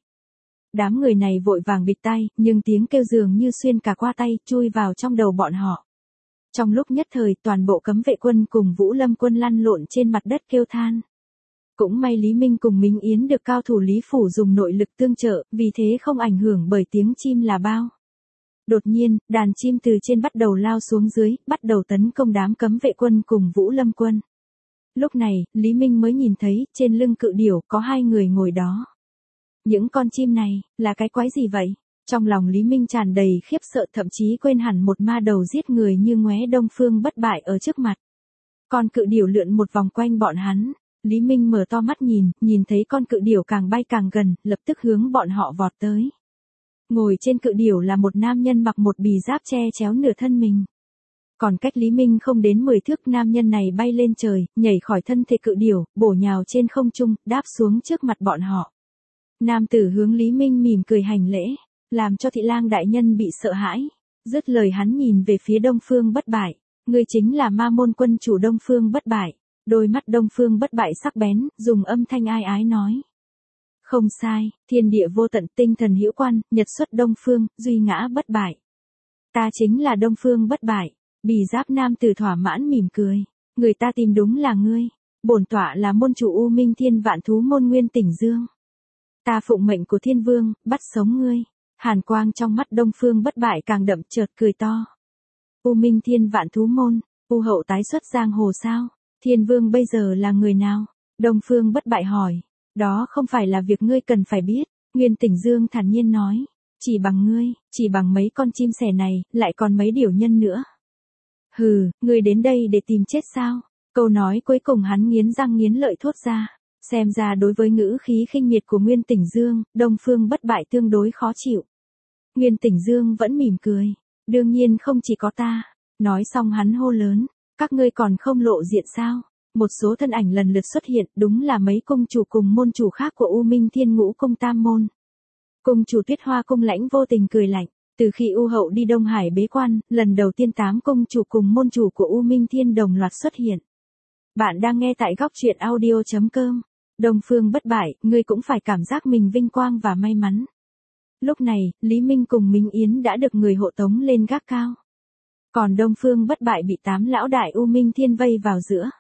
Đám người này vội vàng bịt tai, nhưng tiếng kêu dường như xuyên cả qua tay, chui vào trong đầu bọn họ. Trong lúc nhất thời, toàn bộ cấm vệ quân cùng Vũ Lâm quân lăn lộn trên mặt đất kêu than. Cũng may Lý Minh cùng Minh Yến được cao thủ Lý Phủ dùng nội lực tương trợ, vì thế không ảnh hưởng bởi tiếng chim là bao. Đột nhiên, đàn chim từ trên bắt đầu lao xuống dưới, bắt đầu tấn công đám cấm vệ quân cùng Vũ Lâm quân. Lúc này, Lý Minh mới nhìn thấy, trên lưng cự điểu có hai người ngồi đó. Những con chim này, là cái quái gì vậy? Trong lòng Lý Minh tràn đầy khiếp sợ, thậm chí quên hẳn một ma đầu giết người như ngóe Đông Phương Bất Bại ở trước mặt. Con cự điểu lượn một vòng quanh bọn hắn. Lý Minh mở to mắt nhìn, nhìn thấy con cự điểu càng bay càng gần, lập tức hướng bọn họ vọt tới. Ngồi trên cự điểu là một nam nhân mặc một bì giáp che chéo nửa thân mình. Còn cách Lý Minh không đến mười thước, nam nhân này bay lên trời, nhảy khỏi thân thể cự điểu, bổ nhào trên không trung, đáp xuống trước mặt bọn họ. Nam tử hướng Lý Minh mỉm cười hành lễ, làm cho Thị Lang đại nhân bị sợ hãi. Dứt lời hắn nhìn về phía Đông Phương Bất Bại, ngươi chính là Ma môn quân chủ Đông Phương Bất Bại. Đôi mắt Đông Phương Bất Bại sắc bén, dùng âm thanh ai ái nói. Không sai, thiên địa vô tận, tinh thần hữu quan, nhật xuất Đông Phương, duy ngã bất bại. Ta chính là Đông Phương Bất Bại. Bì giáp nam tử thỏa mãn mỉm cười. Người ta tìm đúng là ngươi. Bổn tọa là môn chủ U Minh Thiên Vạn Thú môn Nguyên Tỉnh Dương. Ta phụng mệnh của Thiên Vương, bắt sống ngươi. Hàn quang trong mắt Đông Phương Bất Bại càng đậm, chợt cười to. U Minh Thiên Vạn Thú môn, U hậu tái xuất giang hồ sao? Thiên Vương bây giờ là người nào? Đông Phương Bất Bại hỏi. Đó không phải là việc ngươi cần phải biết. Nguyên Tỉnh Dương thản nhiên nói. Chỉ bằng ngươi, chỉ bằng mấy con chim sẻ này, lại còn mấy điểu nhân nữa. Hừ, ngươi đến đây để tìm chết sao? Câu nói cuối cùng hắn nghiến răng nghiến lợi thốt ra. Xem ra đối với ngữ khí khinh miệt của Nguyên Tỉnh Dương, Đông Phương Bất Bại tương đối khó chịu. Nguyên Tỉnh Dương vẫn mỉm cười. Đương nhiên không chỉ có ta. Nói xong hắn hô lớn. Các ngươi còn không lộ diện sao? Một số thân ảnh lần lượt xuất hiện, đúng là mấy cung chủ cùng môn chủ khác của U Minh Thiên Ngũ Cung Tam Môn. Cung chủ Tuyết Hoa Cung Lãnh vô tình cười lạnh. Từ khi U hậu đi Đông Hải bế quan, lần đầu tiên tám cung chủ cùng môn chủ của U Minh Thiên đồng loạt xuất hiện. Bạn đang nghe tại góc truyện audio chấm com. Đông Phương Bất Bại, ngươi cũng phải cảm giác mình vinh quang và may mắn. Lúc này, Lý Minh cùng Minh Yến đã được người hộ tống lên gác cao. Còn Đông Phương Bất Bại bị tám lão đại U Minh Thiên vây vào giữa.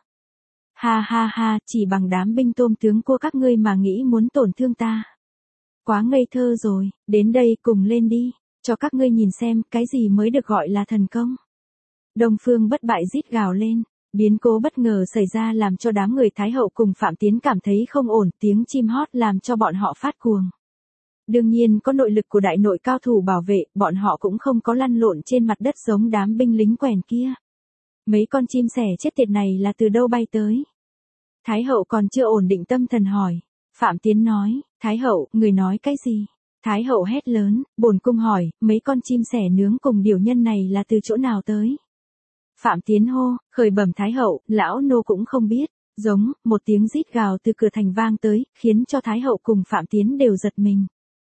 Ha ha ha, chỉ bằng đám binh tôm tướng của các ngươi mà nghĩ muốn tổn thương ta. Quá ngây thơ rồi, đến đây cùng lên đi, cho các ngươi nhìn xem cái gì mới được gọi là thần công. Đông Phương Bất Bại rít gào lên, biến cố bất ngờ xảy ra làm cho đám người Thái Hậu cùng Phạm Tiến cảm thấy không ổn, tiếng chim hót làm cho bọn họ phát cuồng. Đương nhiên có nội lực của đại nội cao thủ bảo vệ, bọn họ cũng không có lăn lộn trên mặt đất giống đám binh lính quèn kia. Mấy con chim sẻ chết tiệt này là từ đâu bay tới? Thái Hậu còn chưa ổn định tâm thần hỏi. Phạm Tiến nói, Thái Hậu, người nói cái gì? Thái Hậu hét lớn, bổn cung hỏi, mấy con chim sẻ nướng cùng điểu nhân này là từ chỗ nào tới? Phạm Tiến hô, khởi bẩm Thái Hậu, lão nô cũng không biết. Giống, một tiếng rít gào từ cửa thành vang tới, khiến cho Thái Hậu cùng Phạm Tiến đều giật mình.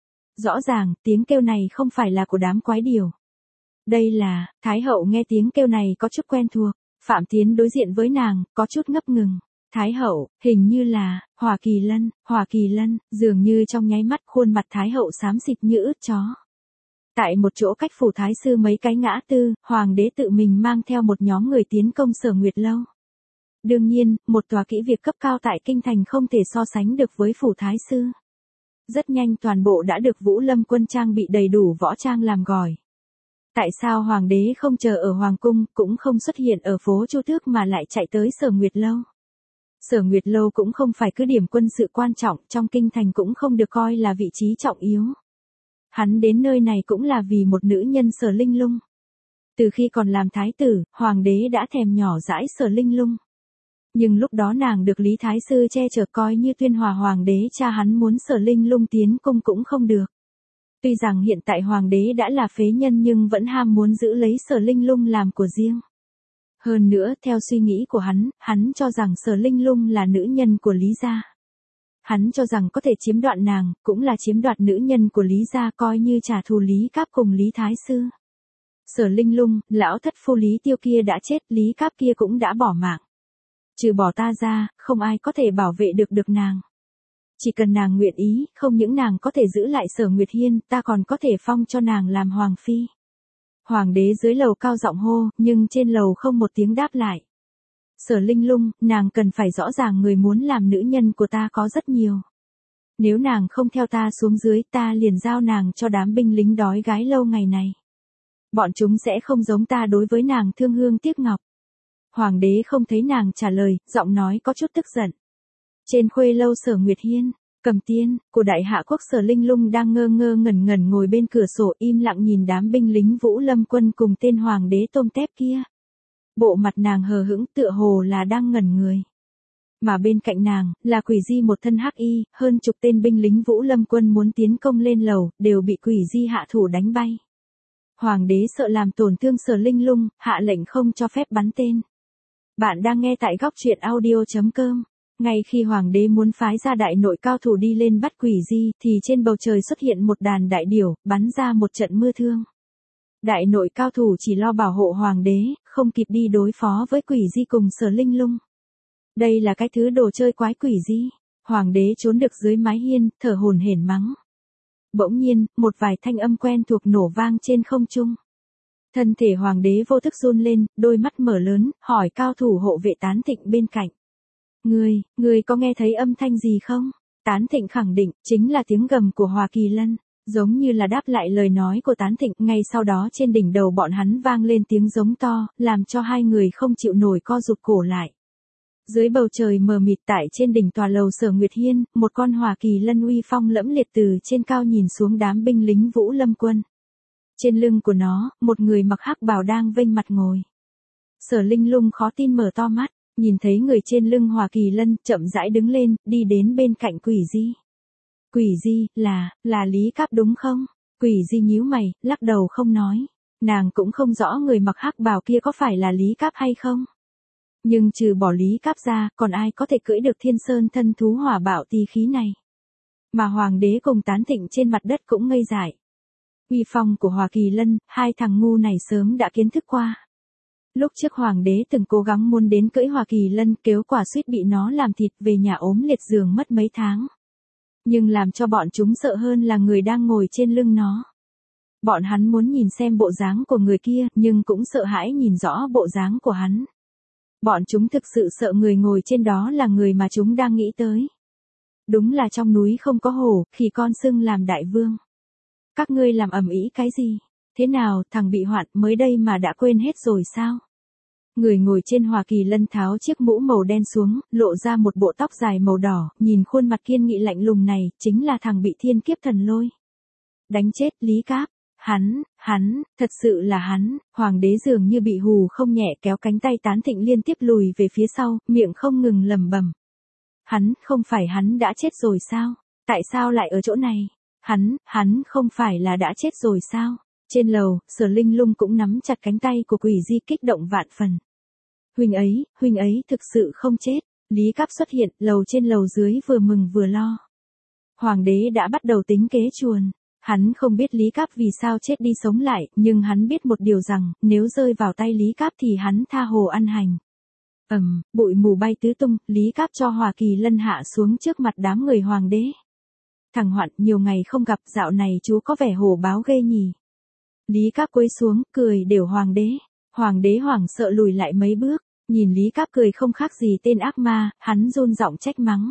Rõ ràng, tiếng kêu này không phải là của đám quái điểu. Đây là, Thái Hậu nghe tiếng kêu này có chút quen thuộc. Phạm Tiến đối diện với nàng, có chút ngấp ngừng. Thái Hậu, hình như là, Hỏa Kỳ Lân, Hỏa Kỳ Lân, dường như trong nháy mắt khuôn mặt Thái Hậu xám xịt như ướt chó. Tại một chỗ cách phủ Thái Sư mấy cái ngã tư, Hoàng đế tự mình mang theo một nhóm người tiến công Sở Nguyệt Lâu. Đương nhiên, một tòa kỹ việc cấp cao tại Kinh Thành không thể so sánh được với phủ Thái Sư. Rất nhanh toàn bộ đã được Vũ Lâm quân trang bị đầy đủ võ trang làm gỏi. Tại sao Hoàng đế không chờ ở Hoàng cung, cũng không xuất hiện ở phố Chu Tước mà lại chạy tới Sở Nguyệt Lâu? Sở Nguyệt Lâu cũng không phải cứ điểm quân sự quan trọng, trong kinh thành cũng không được coi là vị trí trọng yếu. Hắn đến nơi này cũng là vì một nữ nhân Sở Linh Lung. Từ khi còn làm thái tử, Hoàng đế đã thèm nhỏ dãi Sở Linh Lung. Nhưng lúc đó nàng được Lý Thái Sư che chở coi như tuyên hòa Hoàng đế, cha hắn muốn Sở Linh Lung tiến cung cũng không được. Tuy rằng hiện tại Hoàng đế đã là phế nhân nhưng vẫn ham muốn giữ lấy Sở Linh Lung làm của riêng. Hơn nữa, theo suy nghĩ của hắn, hắn cho rằng Sở Linh Lung là nữ nhân của Lý gia. Hắn cho rằng có thể chiếm đoạt nàng, cũng là chiếm đoạt nữ nhân của Lý gia coi như trả thù Lý Cáp cùng Lý Thái Sư. Sở Linh Lung, lão thất phu Lý Tiêu kia đã chết, Lý Cáp kia cũng đã bỏ mạng. Trừ bỏ ta ra, không ai có thể bảo vệ được được nàng. Chỉ cần nàng nguyện ý, không những nàng có thể giữ lại Sở Nguyệt Hiên, ta còn có thể phong cho nàng làm hoàng phi. Hoàng đế dưới lầu cao giọng hô, nhưng trên lầu không một tiếng đáp lại. Sở Linh Lung, nàng cần phải rõ ràng người muốn làm nữ nhân của ta có rất nhiều. Nếu nàng không theo ta xuống dưới, ta liền giao nàng cho đám binh lính đói gái lâu ngày này. Bọn chúng sẽ không giống ta đối với nàng thương hương tiếc ngọc. Hoàng đế không thấy nàng trả lời, giọng nói có chút tức giận. Trên khuê lâu Sở Nguyệt Hiên, Cầm Tiên, của đại hạ quốc Sở Linh Lung đang ngơ ngơ ngẩn ngẩn ngồi bên cửa sổ im lặng nhìn đám binh lính Vũ Lâm quân cùng tên hoàng đế tôm tép kia. Bộ mặt nàng hờ hững tựa hồ là đang ngẩn người. Mà bên cạnh nàng, là Quỷ Di một thân hắc y, hơn chục tên binh lính Vũ Lâm quân muốn tiến công lên lầu, đều bị Quỷ Di hạ thủ đánh bay. Hoàng đế sợ làm tổn thương Sở Linh Lung, hạ lệnh không cho phép bắn tên. Bạn đang nghe tại góc truyện audio chấm com. Ngay khi hoàng đế muốn phái ra đại nội cao thủ đi lên bắt Quỷ Di, thì trên bầu trời xuất hiện một đàn đại điểu, bắn ra một trận mưa thương. Đại nội cao thủ chỉ lo bảo hộ hoàng đế, không kịp đi đối phó với Quỷ Di cùng Sở Linh Lung. Đây là cái thứ đồ chơi quái quỷ gì? Hoàng đế trốn được dưới mái hiên, thở hổn hển mắng. Bỗng nhiên, một vài thanh âm quen thuộc nổ vang trên không trung. Thân thể hoàng đế vô thức run lên, đôi mắt mở lớn, hỏi cao thủ hộ vệ Tán Thịnh bên cạnh. Ngươi, ngươi có nghe thấy âm thanh gì không? Tán Thịnh khẳng định, chính là tiếng gầm của Hoa Kỳ Lân. Giống như là đáp lại lời nói của Tán Thịnh, ngay sau đó trên đỉnh đầu bọn hắn vang lên tiếng giống to, làm cho hai người không chịu nổi co rụt cổ lại. Dưới bầu trời mờ mịt tại trên đỉnh tòa lầu Sở Nguyệt Hiên, một con Hoa Kỳ Lân uy phong lẫm liệt từ trên cao nhìn xuống đám binh lính Vũ Lâm quân. Trên lưng của nó, một người mặc hắc bào đang vênh mặt ngồi. Sở Linh Lung khó tin mở to mắt, nhìn thấy người trên lưng Hoa Kỳ Lân chậm rãi đứng lên, đi đến bên cạnh Quỷ Di. Quỷ Di, là, là Lý Cáp đúng không? Quỷ Di nhíu mày, lắc đầu không nói. Nàng cũng không rõ người mặc hắc bào kia có phải là Lý Cáp hay không. Nhưng trừ bỏ Lý Cáp ra, còn ai có thể cưỡi được Thiên Sơn thân thú hỏa bạo tỳ khí này. Mà hoàng đế cùng Tán Thịnh trên mặt đất cũng ngây dại. Uy phong của Hoa Kỳ Lân, hai thằng ngu này sớm đã kiến thức qua. Lúc trước hoàng đế từng cố gắng muốn đến cưỡi Hoa Kỳ Lân, kéo quả suýt bị nó làm thịt, về nhà ốm liệt giường mất mấy tháng. Nhưng làm cho bọn chúng sợ hơn là người đang ngồi trên lưng nó. Bọn hắn muốn nhìn xem bộ dáng của người kia, nhưng cũng sợ hãi nhìn rõ bộ dáng của hắn. Bọn chúng thực sự sợ người ngồi trên đó là người mà chúng đang nghĩ tới. Đúng là trong núi không có hổ, khỉ con xưng làm đại vương. Các ngươi làm ầm ĩ cái gì? Thế nào, thằng bị hoạn mới đây mà đã quên hết rồi sao? Người ngồi trên Hoa Kỳ Lân tháo chiếc mũ màu đen xuống, lộ ra một bộ tóc dài màu đỏ, nhìn khuôn mặt kiên nghị lạnh lùng này, chính là thằng bị thiên kiếp thần lôi. Đánh chết Lý Cáp. Hắn, hắn, thật sự là hắn. Hoàng đế dường như bị hù không nhẹ, kéo cánh tay Tán Thịnh liên tiếp lùi về phía sau, miệng không ngừng lẩm bẩm. Hắn, không phải hắn đã chết rồi sao? Tại sao lại ở chỗ này? Hắn, hắn không phải là đã chết rồi sao? Trên lầu, Sở Linh Lung cũng nắm chặt cánh tay của Quỷ Di kích động vạn phần. Huynh ấy, huynh ấy thực sự không chết. Lý Cáp xuất hiện, lầu trên lầu dưới vừa mừng vừa lo. Hoàng đế đã bắt đầu tính kế chuồn. Hắn không biết Lý Cáp vì sao chết đi sống lại, nhưng hắn biết một điều rằng, nếu rơi vào tay Lý Cáp thì hắn tha hồ ăn hành. Ầm, um, bụi mù bay tứ tung, Lý Cáp cho Hoa Kỳ Lân hạ xuống trước mặt đám người hoàng đế. Thằng Hoạn, nhiều ngày không gặp, dạo này chú có vẻ hổ báo ghê nhỉ. Lý Cáp cúi xuống, cười đều hoàng đế. Hoàng đế hoảng sợ lùi lại mấy bước, nhìn Lý Cáp cười không khác gì tên ác ma, hắn run giọng trách mắng.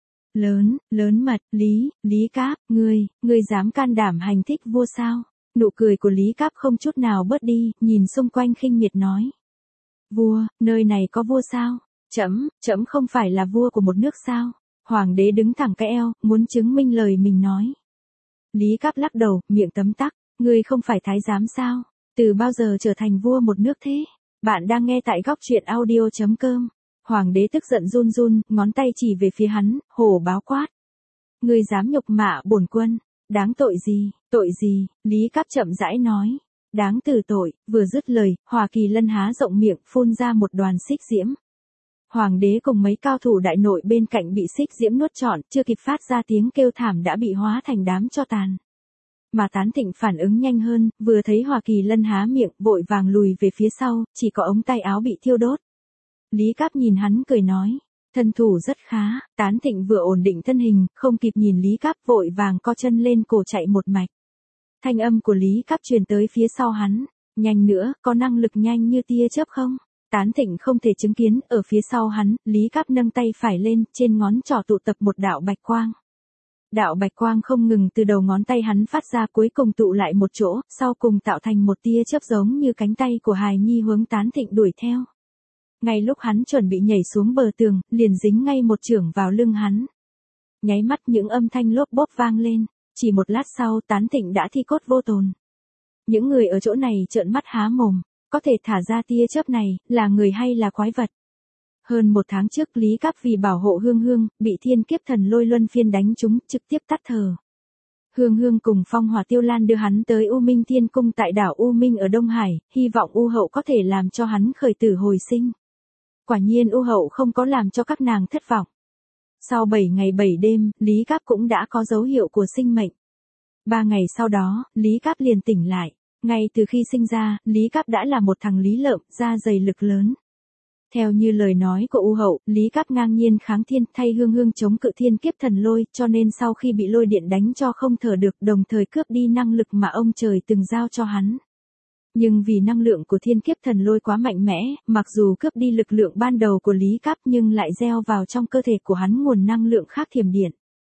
Lớn, lớn mật, Lý, Lý Cáp, ngươi, ngươi dám can đảm hành thích vua sao? Nụ cười của Lý Cáp không chút nào bớt đi, nhìn xung quanh khinh miệt nói. Vua, nơi này có vua sao? Trẫm, trẫm không phải là vua của một nước sao? Hoàng đế đứng thẳng cái eo, muốn chứng minh lời mình nói. Lý Cáp lắc đầu, miệng tấm tắc, ngươi không phải thái giám sao? Từ bao giờ trở thành vua một nước thế? Bạn đang nghe tại góc truyện audio chấm com. Hoàng đế tức giận run run, ngón tay chỉ về phía hắn, hổ báo quát. Ngươi dám nhục mạ bổn quân, đáng tội gì, tội gì, Lý Cáp chậm rãi nói. Đáng từ tội, vừa dứt lời, Hoa Kỳ Lân há rộng miệng, phun ra một đoàn xích diễm. Hoàng đế cùng mấy cao thủ đại nội bên cạnh bị xích diễm nuốt trọn, chưa kịp phát ra tiếng kêu thảm đã bị hóa thành đám tro tàn. Mà Tán Thịnh phản ứng nhanh hơn, vừa thấy Hoa Kỳ Lân há miệng, vội vàng lùi về phía sau, chỉ có ống tay áo bị thiêu đốt. Lý Cáp nhìn hắn cười nói, thân thủ rất khá. Tán Thịnh vừa ổn định thân hình, không kịp nhìn Lý Cáp, vội vàng co chân lên cổ chạy một mạch. Thanh âm của Lý Cáp truyền tới phía sau hắn, nhanh nữa, có năng lực nhanh như tia chớp không? Tán Thịnh không thể chứng kiến, ở phía sau hắn, Lý Cáp nâng tay phải lên, trên ngón trỏ tụ tập một đạo bạch quang. Đạo bạch quang không ngừng từ đầu ngón tay hắn phát ra, cuối cùng tụ lại một chỗ, sau cùng tạo thành một tia chớp giống như cánh tay của hài nhi hướng Tán Thịnh đuổi theo. Ngay lúc hắn chuẩn bị nhảy xuống bờ tường, liền dính ngay một chưởng vào lưng hắn. Nháy mắt những âm thanh lốp bốp vang lên, chỉ một lát sau Tán Thịnh đã thi cốt vô tồn. Những người ở chỗ này trợn mắt há mồm, có thể thả ra tia chớp này, là người hay là quái vật. Hơn một tháng trước Lý Cáp vì bảo hộ Hương Hương, bị thiên kiếp thần lôi luân phiên đánh trúng, trực tiếp tắt thở. Hương Hương cùng Phong Hỏa Tiêu Lan đưa hắn tới U Minh Thiên Cung tại đảo U Minh ở Đông Hải, hy vọng U Hậu có thể làm cho hắn khởi tử hồi sinh. Quả nhiên U Hậu không có làm cho các nàng thất vọng. Sau bảy ngày bảy đêm, Lý Cáp cũng đã có dấu hiệu của sinh mệnh. Ba ngày sau đó, Lý Cáp liền tỉnh lại. Ngay từ khi sinh ra, Lý Cáp đã là một thằng lý lợm, da dày lực lớn. Theo như lời nói của U Hậu, Lý Cáp ngang nhiên kháng thiên, thay Hương Hương chống cự thiên kiếp thần lôi, cho nên sau khi bị lôi điện đánh cho không thở được, đồng thời cướp đi năng lực mà ông trời từng giao cho hắn. Nhưng vì năng lượng của thiên kiếp thần lôi quá mạnh mẽ, mặc dù cướp đi lực lượng ban đầu của Lý Cáp nhưng lại gieo vào trong cơ thể của hắn nguồn năng lượng khác thiểm điện.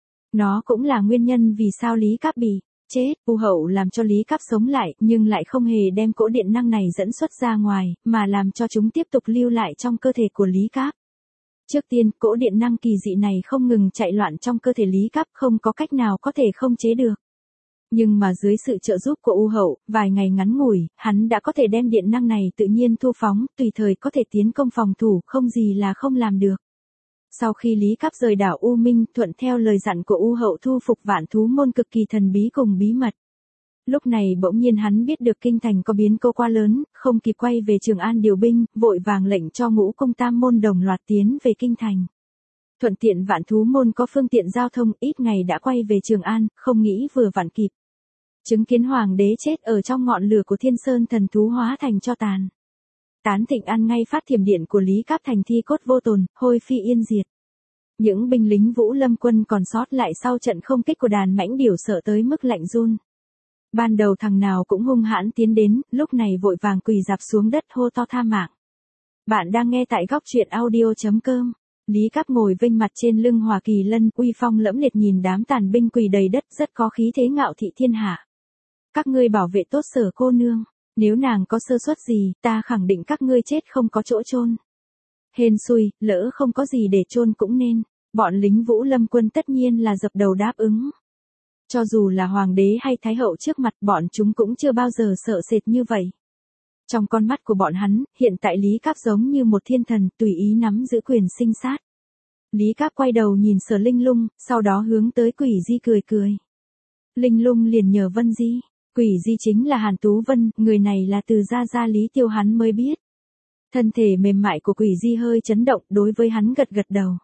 Nó cũng là nguyên nhân vì sao Lý Cáp bị chết. U Hậu làm cho Lý Cáp sống lại, nhưng lại không hề đem cỗ điện năng này dẫn xuất ra ngoài, mà làm cho chúng tiếp tục lưu lại trong cơ thể của Lý Cáp. Trước tiên, cỗ điện năng kỳ dị này không ngừng chạy loạn trong cơ thể Lý Cáp, không có cách nào có thể không chế được. Nhưng mà dưới sự trợ giúp của U Hậu, vài ngày ngắn ngủi, hắn đã có thể đem điện năng này tự nhiên thu phóng, tùy thời có thể tiến công phòng thủ, không gì là không làm được. Sau khi Lý Cáp rời đảo U Minh, thuận theo lời dặn của U Hậu thu phục vạn thú môn cực kỳ thần bí cùng bí mật. Lúc này bỗng nhiên hắn biết được kinh thành có biến cố quá lớn, không kịp quay về Trường An điều binh, vội vàng lệnh cho ngũ cung tam môn đồng loạt tiến về kinh thành. Thuận tiện vạn thú môn có phương tiện giao thông, ít ngày đã quay về Trường An, không nghĩ vừa vặn kịp. Chứng kiến hoàng đế chết ở trong ngọn lửa của Thiên Sơn thần thú hóa thành tro tàn. Tán Thịnh ăn ngay phát thiểm điện của Lý Cáp thành thi cốt vô tồn, hôi phi yên diệt. Những binh lính Vũ Lâm quân còn sót lại sau trận không kích của đàn mãnh điểu sợ tới mức lạnh run. Ban đầu thằng nào cũng hung hãn tiến đến, lúc này vội vàng quỳ dạp xuống đất hô to tha mạng. Bạn đang nghe tại góc truyện audio chấm com. Lý Cáp ngồi vênh mặt trên lưng Hỏa Kỳ Lân, uy phong lẫm liệt nhìn đám tàn binh quỳ đầy đất, rất có khí thế ngạo thị thiên hạ. Các ngươi bảo vệ tốt Sở cô nương, nếu nàng có sơ suất gì, ta khẳng định các ngươi chết không có chỗ chôn. Hên xui, lỡ không có gì để chôn cũng nên. Bọn lính Vũ Lâm quân tất nhiên là dập đầu đáp ứng. Cho dù là hoàng đế hay thái hậu trước mặt, bọn chúng cũng chưa bao giờ sợ sệt như vậy. Trong con mắt của bọn hắn, hiện tại Lý Cáp giống như một thiên thần, tùy ý nắm giữ quyền sinh sát. Lý Cáp quay đầu nhìn Sở Linh Lung, sau đó hướng tới Quỷ Di cười cười. Linh Lung liền nhờ Vân Di. Quỷ Di chính là Hàn Tú Vân, người này là từ gia gia Lý Tiêu hắn mới biết. Thân thể mềm mại của Quỷ Di hơi chấn động, đối với hắn gật gật đầu.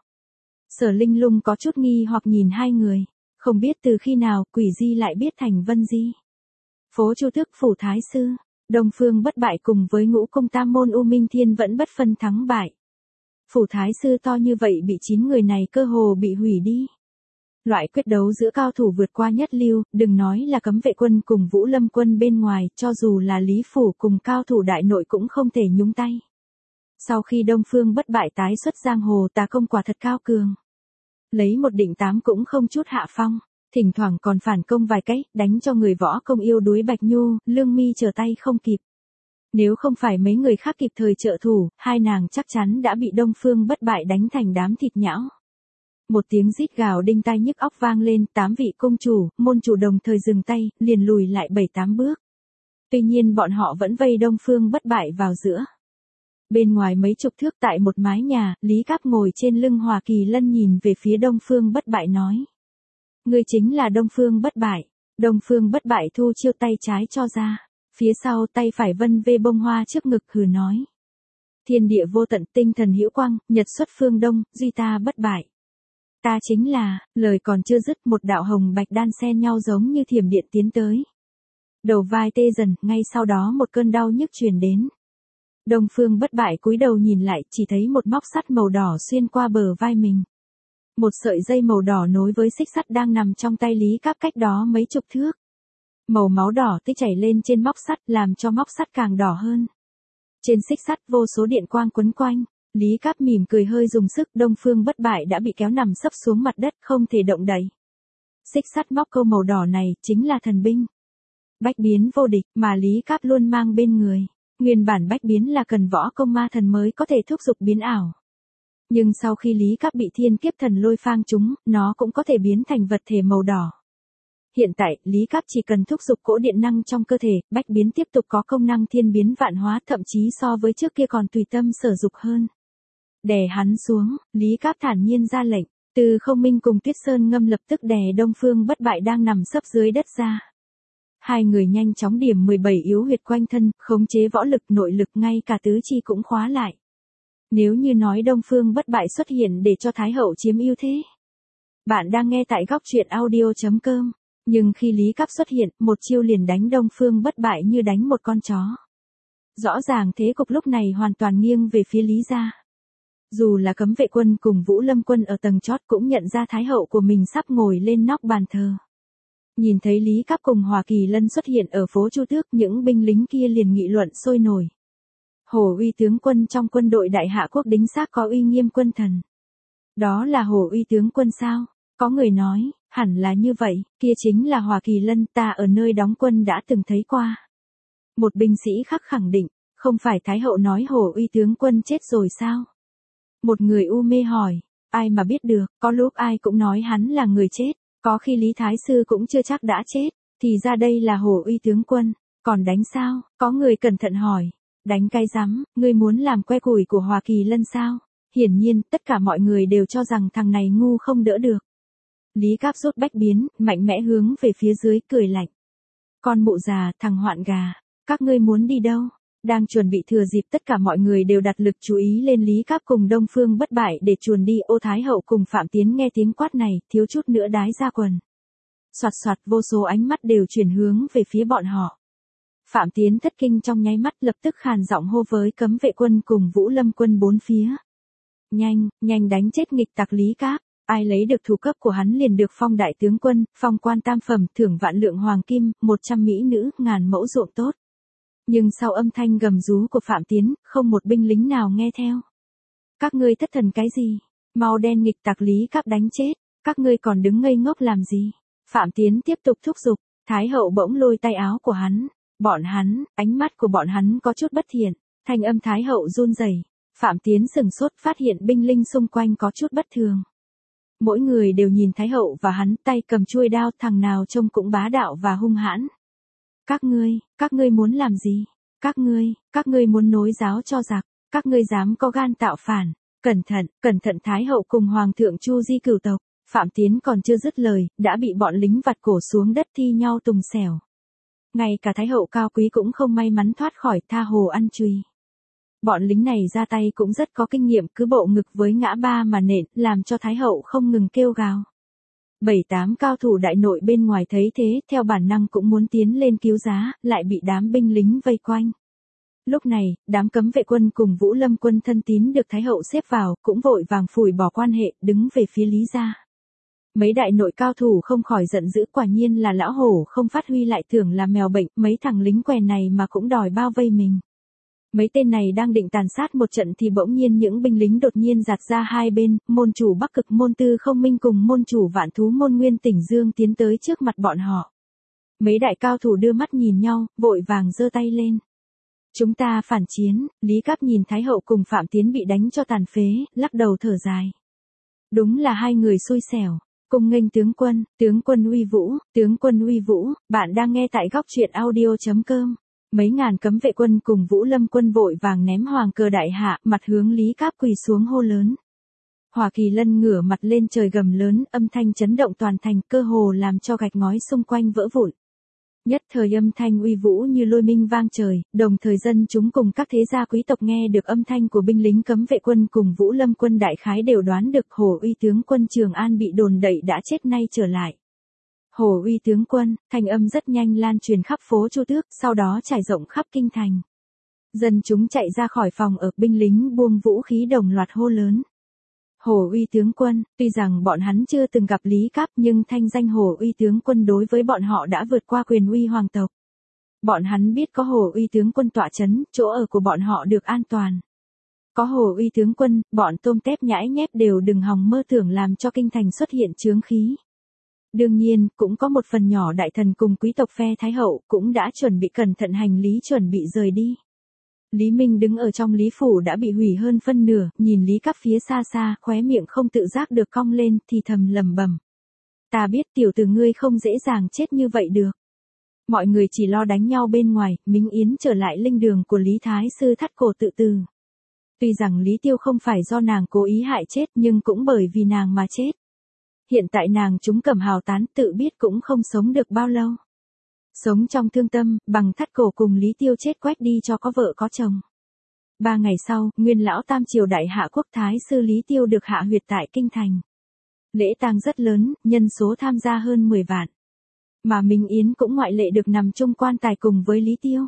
Sở Linh Lung có chút nghi hoặc nhìn hai người, không biết từ khi nào Quỷ Di lại biết thành Vân Di. Phố Chu Tước phủ thái sư, Đông Phương Bất Bại cùng với ngũ cung tam môn U Minh Thiên vẫn bất phân thắng bại. Phủ thái sư to như vậy bị chín người này cơ hồ bị hủy đi. Loại quyết đấu giữa cao thủ vượt qua nhất lưu, đừng nói là Cấm Vệ quân cùng Vũ Lâm quân bên ngoài, cho dù là Lý Phủ cùng cao thủ đại nội cũng không thể nhúng tay. Sau khi Đông Phương Bất Bại tái xuất giang hồ, tà công quả thật cao cường. Lấy một đỉnh tám cũng không chút hạ phong, thỉnh thoảng còn phản công vài cái, đánh cho người võ công yêu đuối Bạch Nhu, Lương Mi trở tay không kịp. Nếu không phải mấy người khác kịp thời trợ thủ, hai nàng chắc chắn đã bị Đông Phương Bất Bại đánh thành đám thịt nhão. Một tiếng rít gào đinh tai nhức óc vang lên, tám vị công chủ, môn chủ đồng thời dừng tay, liền lùi lại bảy tám bước. Tuy nhiên bọn họ vẫn vây Đông Phương Bất Bại vào giữa. Bên ngoài mấy chục thước tại một mái nhà, Lý Cáp ngồi trên lưng Hỏa Kỳ Lân nhìn về phía Đông Phương Bất Bại nói. Ngươi chính là Đông Phương Bất Bại. Đông Phương Bất Bại thu chiêu tay trái cho ra. Phía sau tay phải vân vê bông hoa trước ngực hừ nói. Thiên địa vô tận, tinh thần hữu quang, nhật xuất phương đông, duy ta bất bại. Ta chính là, lời còn chưa dứt, một đạo hồng bạch đan xen nhau giống như thiểm điện tiến tới. Đầu vai tê dần, ngay sau đó một cơn đau nhức truyền đến. Đông Phương Bất Bại cúi đầu nhìn lại, chỉ thấy một móc sắt màu đỏ xuyên qua bờ vai mình. Một sợi dây màu đỏ nối với xích sắt đang nằm trong tay Lý Cáp cách đó mấy chục thước. Màu máu đỏ tươi chảy lên trên móc sắt làm cho móc sắt càng đỏ hơn. Trên xích sắt vô số điện quang quấn quanh, Lý Cáp mỉm cười hơi dùng sức, Đông Phương Bất Bại đã bị kéo nằm sấp xuống mặt đất không thể động đậy. Xích sắt móc câu màu đỏ này chính là thần binh. Bách biến vô địch mà Lý Cáp luôn mang bên người. Nguyên bản bách biến là cần võ công ma thần mới có thể thúc giục biến ảo. Nhưng sau khi Lý Cáp bị thiên kiếp thần lôi phang trúng, nó cũng có thể biến thành vật thể màu đỏ. Hiện tại, Lý Cáp chỉ cần thúc giục cỗ điện năng trong cơ thể, bách biến tiếp tục có công năng thiên biến vạn hóa, thậm chí so với trước kia còn tùy tâm sở dục hơn. Đè hắn xuống, Lý Cáp thản nhiên ra lệnh, Từ Không Minh cùng Tuyết Sơn Ngâm lập tức đè Đông Phương Bất Bại đang nằm sấp dưới đất ra. Hai người nhanh chóng điểm mười bảy yếu huyệt quanh thân, khống chế võ lực nội lực, ngay cả tứ chi cũng khóa lại. Nếu như nói Đông Phương Bất Bại xuất hiện để cho Thái Hậu chiếm ưu thế. Bạn đang nghe tại góc truyện audio chấm com. Nhưng khi Lý Cáp xuất hiện, một chiêu liền đánh Đông Phương Bất Bại như đánh một con chó. Rõ ràng thế cục lúc này hoàn toàn nghiêng về phía Lý gia. Dù là Cấm Vệ Quân cùng Vũ Lâm Quân ở tầng chót cũng nhận ra Thái Hậu của mình sắp ngồi lên nóc bàn thờ. Nhìn thấy Lý Cáp cùng Hòa Kỳ Lân xuất hiện ở phố Chu Tước, những binh lính kia liền nghị luận sôi nổi. Hổ Uy tướng quân trong quân đội Đại Hạ Quốc đính xác có uy nghiêm quân thần. Đó là Hổ Uy tướng quân sao? Có người nói, hẳn là như vậy, kia chính là Hòa Kỳ Lân, ta ở nơi đóng quân đã từng thấy qua. Một binh sĩ khác khẳng định, không phải Thái Hậu nói Hổ Uy tướng quân chết rồi sao? Một người u mê hỏi, ai mà biết được, có lúc ai cũng nói hắn là người chết, có khi Lý Thái Sư cũng chưa chắc đã chết, thì ra đây là Hổ Uy tướng quân, còn đánh sao? Có người cẩn thận hỏi, đánh cái rắm, ngươi muốn làm que củi của Hòa Kỳ Lân sao? Hiển nhiên, tất cả mọi người đều cho rằng thằng này ngu không đỡ được. Lý Cáp rút bách biến, mạnh mẽ hướng về phía dưới, cười lạnh. Con mụ già, thằng hoạn gà, các ngươi muốn đi đâu? Đang chuẩn bị thừa dịp tất cả mọi người đều đặt lực chú ý lên Lý Cáp cùng Đông Phương Bất Bại để chuồn đi, Ô Thái Hậu cùng Phạm Tiến nghe tiếng quát này, thiếu chút nữa đái ra quần. Soạt soạt, vô số ánh mắt đều chuyển hướng về phía bọn họ. Phạm Tiến thất kinh trong nháy mắt, lập tức khàn giọng hô với Cấm Vệ Quân cùng Vũ Lâm Quân bốn phía. Nhanh, nhanh đánh chết nghịch tặc Lý Cáp. Ai lấy được thủ cấp của hắn liền được phong đại tướng quân, phong quan tam phẩm, thưởng vạn lượng hoàng kim, một trăm mỹ nữ, ngàn mẫu ruộng tốt. Nhưng sau âm thanh gầm rú của Phạm Tiến, không một binh lính nào nghe theo. Các ngươi thất thần cái gì? Mau đen nghịch tặc Lý Cáp đánh chết, các ngươi còn đứng ngây ngốc làm gì? Phạm Tiến tiếp tục thúc giục, Thái Hậu bỗng lôi tay áo của hắn. Bọn hắn, ánh mắt của bọn hắn có chút bất thiện, thanh âm Thái Hậu run rẩy. Phạm Tiến sừng sốt, phát hiện binh linh xung quanh có chút bất thường. Mỗi người đều nhìn Thái Hậu và hắn, tay cầm chuôi đao, thằng nào trông cũng bá đạo và hung hãn. Các ngươi, các ngươi muốn làm gì? Các ngươi, các ngươi muốn nối giáo cho giặc, các ngươi dám có gan tạo phản. Cẩn thận, cẩn thận, Thái Hậu cùng Hoàng thượng Chu Di cửu tộc. Phạm Tiến còn chưa dứt lời, đã bị bọn lính vặt cổ xuống đất thi nhau tùng xẻo. Ngay cả Thái Hậu cao quý cũng không may mắn thoát khỏi, tha hồ ăn chùy. Bọn lính này ra tay cũng rất có kinh nghiệm, cứ bộ ngực với ngã ba mà nện, làm cho Thái Hậu không ngừng kêu gào. Bảy tám cao thủ đại nội bên ngoài thấy thế, theo bản năng cũng muốn tiến lên cứu giá, lại bị đám binh lính vây quanh. Lúc này, đám Cấm Vệ Quân cùng Vũ Lâm Quân thân tín được Thái Hậu xếp vào, cũng vội vàng phủi bỏ quan hệ, đứng về phía Lý gia. Mấy đại nội cao thủ không khỏi giận dữ, quả nhiên là lão hổ không phát huy lại tưởng là mèo bệnh, mấy thằng lính què này mà cũng đòi bao vây mình. Mấy tên này đang định tàn sát một trận thì bỗng nhiên những binh lính đột nhiên giạt ra hai bên, môn chủ Bắc Cực môn Tư Không Minh cùng môn chủ Vạn Thú môn Nguyên Tỉnh Dương tiến tới trước mặt bọn họ. Mấy đại cao thủ đưa mắt nhìn nhau, vội vàng giơ tay lên. Chúng ta phản chiến. Lý Cáp nhìn Thái Hậu cùng Phạm Tiến bị đánh cho tàn phế, lắc đầu thở dài. Đúng là hai người xui xẻo. Cùng nghênh tướng quân, tướng quân uy vũ, tướng quân uy vũ, bạn đang nghe tại góc truyện audio chấm com. Mấy ngàn Cấm Vệ Quân cùng Vũ Lâm Quân vội vàng ném hoàng cờ đại hạ, mặt hướng Lý Cáp quỳ xuống hô lớn. Hòa Kỳ Lân ngửa mặt lên trời gầm lớn, âm thanh chấn động toàn thành, cơ hồ làm cho gạch ngói xung quanh vỡ vụn. Nhất thời âm thanh uy vũ như lôi minh vang trời, đồng thời dân chúng cùng các thế gia quý tộc nghe được âm thanh của binh lính Cấm Vệ Quân cùng Vũ Lâm Quân đại khái đều đoán được Hổ Uy tướng quân Trường An bị đồn đậy đã chết nay trở lại. Hổ Uy tướng quân, thanh âm rất nhanh lan truyền khắp phố Chu Tước, sau đó trải rộng khắp kinh thành. Dân chúng chạy ra khỏi phòng ở, binh lính buông vũ khí đồng loạt hô lớn. Hổ Uy tướng quân, tuy rằng bọn hắn chưa từng gặp Lý Cáp nhưng thanh danh Hổ Uy tướng quân đối với bọn họ đã vượt qua quyền uy hoàng tộc. Bọn hắn biết có Hổ Uy tướng quân tọa chấn, chỗ ở của bọn họ được an toàn. Có Hổ Uy tướng quân, bọn tôm tép nhãi nhép đều đừng hòng mơ tưởng làm cho kinh thành xuất hiện chướng khí. Đương nhiên, cũng có một phần nhỏ đại thần cùng quý tộc phe Thái Hậu cũng đã chuẩn bị cẩn thận hành lý chuẩn bị rời đi. Lý Minh đứng ở trong Lý Phủ đã bị hủy hơn phân nửa, nhìn Lý Cáp phía xa xa, khóe miệng không tự giác được cong lên, thì thầm lẩm bẩm. Ta biết tiểu tử ngươi không dễ dàng chết như vậy được. Mọi người chỉ lo đánh nhau bên ngoài, Minh Yến trở lại linh đường của Lý Thái Sư thắt cổ tự tử. Tuy rằng Lý Tiêu không phải do nàng cố ý hại chết nhưng cũng bởi vì nàng mà chết. Hiện tại nàng chúng cầm hào tán tự biết cũng không sống được bao lâu. Sống trong thương tâm, bằng thắt cổ cùng Lý Tiêu chết quét đi cho có vợ có chồng. Ba ngày sau, nguyên lão tam triều đại hạ quốc Thái Sư Lý Tiêu được hạ huyệt tại Kinh Thành. Lễ tang rất lớn, nhân số tham gia hơn mười vạn. Mà Minh Yến cũng ngoại lệ được nằm chung quan tài cùng với Lý Tiêu.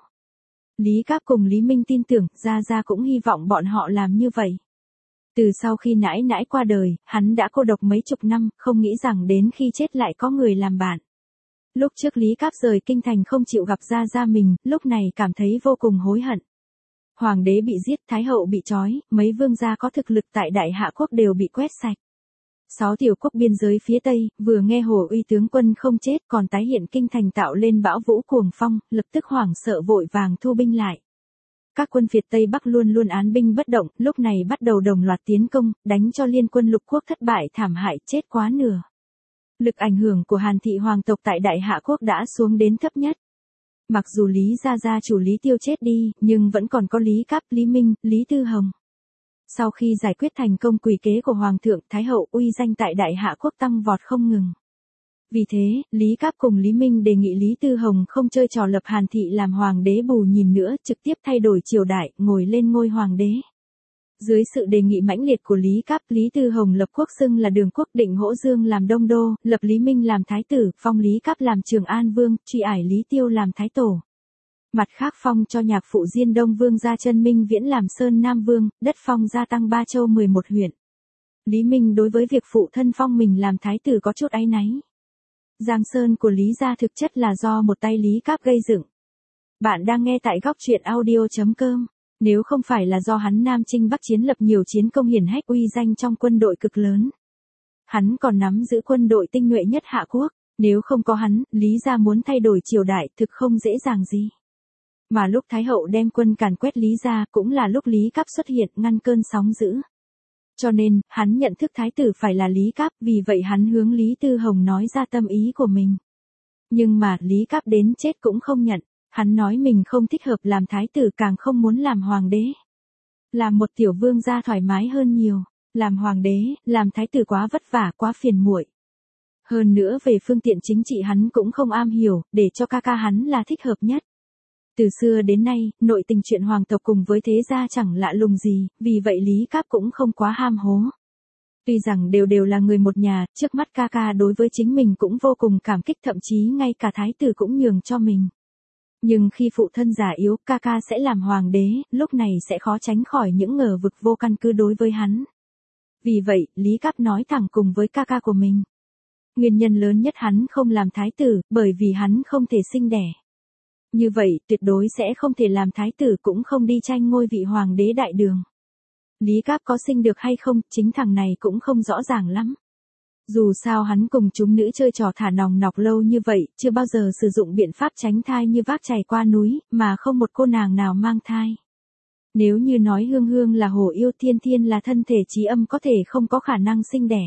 Lý Cáp cùng Lý Minh tin tưởng, Gia Gia cũng hy vọng bọn họ làm như vậy. Từ sau khi nãi nãi qua đời, hắn đã cô độc mấy chục năm, không nghĩ rằng đến khi chết lại có người làm bạn. Lúc trước Lý Cáp rời Kinh Thành không chịu gặp Gia Gia mình, lúc này cảm thấy vô cùng hối hận. Hoàng đế bị giết, Thái hậu bị trói, mấy vương gia có thực lực tại Đại Hạ quốc đều bị quét sạch. Sáu tiểu quốc biên giới phía Tây, vừa nghe Hồ Uy tướng quân không chết còn tái hiện Kinh Thành tạo lên bão vũ cuồng phong, lập tức hoảng sợ vội vàng thu binh lại. Các quân phiệt Tây Bắc luôn luôn án binh bất động, lúc này bắt đầu đồng loạt tiến công, đánh cho liên quân lục quốc thất bại thảm hại chết quá nửa. Lực ảnh hưởng của Hàn thị hoàng tộc tại Đại Hạ quốc đã xuống đến thấp nhất. Mặc dù Lý Gia Gia chủ Lý Tiêu chết đi, nhưng vẫn còn có Lý Cáp, Lý Minh, Lý Tư Hồng. Sau khi giải quyết thành công quỷ kế của Hoàng thượng, Thái hậu uy danh tại Đại Hạ quốc tăng vọt không ngừng. Vì thế, Lý Cáp cùng Lý Minh đề nghị Lý Tư Hồng không chơi trò lập Hàn thị làm hoàng đế bù nhìn nữa, trực tiếp thay đổi triều đại, ngồi lên ngôi hoàng đế. Dưới sự đề nghị mãnh liệt của Lý Cáp, Lý Tư Hồng lập quốc xưng là Đường quốc, định Hỗ Dương làm Đông Đô, lập Lý Minh làm thái tử, phong Lý Cáp làm Trường An vương, truy ải Lý Tiêu làm thái tổ. Mặt khác phong cho nhạc phụ Diên Đông vương gia Chân Minh Viễn làm Sơn Nam vương, đất phong gia tăng ba châu mười một huyện. Lý Minh đối với việc phụ thân phong mình làm thái tử có chút áy náy. Giang Sơn của Lý gia thực chất là do một tay Lý Cáp gây dựng. Bạn đang nghe tại góc truyện audio chấm com. Nếu không phải là do hắn Nam Chinh Bắc chiến lập nhiều chiến công hiển hách uy danh trong quân đội cực lớn. Hắn còn nắm giữ quân đội tinh nhuệ nhất Hạ quốc, nếu không có hắn, Lý gia muốn thay đổi triều đại thực không dễ dàng gì. Mà lúc Thái hậu đem quân càn quét Lý gia cũng là lúc Lý Cáp xuất hiện ngăn cơn sóng dữ. Cho nên, hắn nhận thức thái tử phải là Lý Cáp, vì vậy hắn hướng Lý Tư Hồng nói ra tâm ý của mình. Nhưng mà, Lý Cáp đến chết cũng không nhận, hắn nói mình không thích hợp làm thái tử càng không muốn làm hoàng đế. Làm một tiểu vương gia thoải mái hơn nhiều, làm hoàng đế, làm thái tử quá vất vả quá phiền muội. Hơn nữa về phương tiện chính trị hắn cũng không am hiểu, để cho ca ca hắn là thích hợp nhất. Từ xưa đến nay, nội tình chuyện hoàng tộc cùng với thế gia chẳng lạ lùng gì, vì vậy Lý Cáp cũng không quá ham hố. Tuy rằng đều đều là người một nhà, trước mắt ca ca đối với chính mình cũng vô cùng cảm kích, thậm chí ngay cả thái tử cũng nhường cho mình. Nhưng khi phụ thân già yếu, ca ca sẽ làm hoàng đế, lúc này sẽ khó tránh khỏi những ngờ vực vô căn cứ đối với hắn. Vì vậy, Lý Cáp nói thẳng cùng với ca ca của mình. Nguyên nhân lớn nhất hắn không làm thái tử, bởi vì hắn không thể sinh đẻ. Như vậy, tuyệt đối sẽ không thể làm thái tử cũng không đi tranh ngôi vị hoàng đế đại đường. Lý Cáp có sinh được hay không, chính thằng này cũng không rõ ràng lắm. Dù sao hắn cùng chúng nữ chơi trò thả nòng nọc lâu như vậy, chưa bao giờ sử dụng biện pháp tránh thai như vác chày qua núi, mà không một cô nàng nào mang thai. Nếu như nói Hương Hương là hồ yêu, Thiên Thiên là thân thể trí âm có thể không có khả năng sinh đẻ.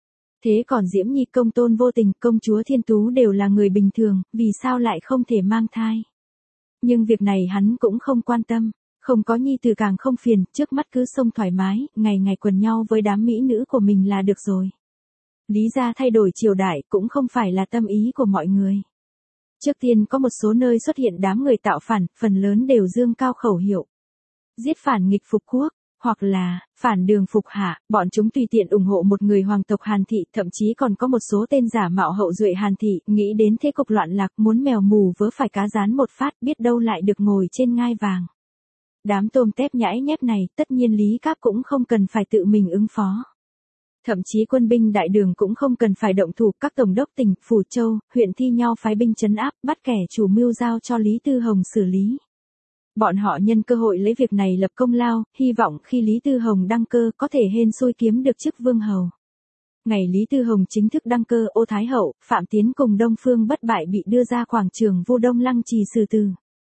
Thế còn Diễm Nhi, Công Tôn Vô Tình, Công chúa Thiên Tú đều là người bình thường, vì sao lại không thể mang thai? Nhưng việc này hắn cũng không quan tâm, không có nhi tử càng không phiền, trước mắt cứ xông thoải mái, ngày ngày quần nhau với đám mỹ nữ của mình là được rồi. Lý gia thay đổi triều đại cũng không phải là tâm ý của mọi người. Trước tiên có một số nơi xuất hiện đám người tạo phản, phần lớn đều dương cao khẩu hiệu. Giết phản nghịch phục quốc, hoặc là, phản đường phục hạ, bọn chúng tùy tiện ủng hộ một người hoàng tộc Hàn thị, thậm chí còn có một số tên giả mạo hậu duệ Hàn thị, nghĩ đến thế cục loạn lạc, muốn mèo mù vớ phải cá rán một phát, biết đâu lại được ngồi trên ngai vàng. Đám tôm tép nhãi nhép này, tất nhiên Lý Cáp cũng không cần phải tự mình ứng phó. Thậm chí quân binh đại đường cũng không cần phải động thủ, các tổng đốc tỉnh, phủ châu, huyện thi nhau phái binh trấn áp, bắt kẻ chủ mưu giao cho Lý Tư Hồng xử lý. Bọn họ nhân cơ hội lấy việc này lập công lao, hy vọng khi Lý Tư Hồng đăng cơ có thể hên xui kiếm được chức vương hầu. Ngày Lý Tư Hồng chính thức đăng cơ, Ô Thái Hậu, Phạm Tiến cùng Đông Phương Bất Bại bị đưa ra quảng trường Vô Đông Lăng Trì xử tử.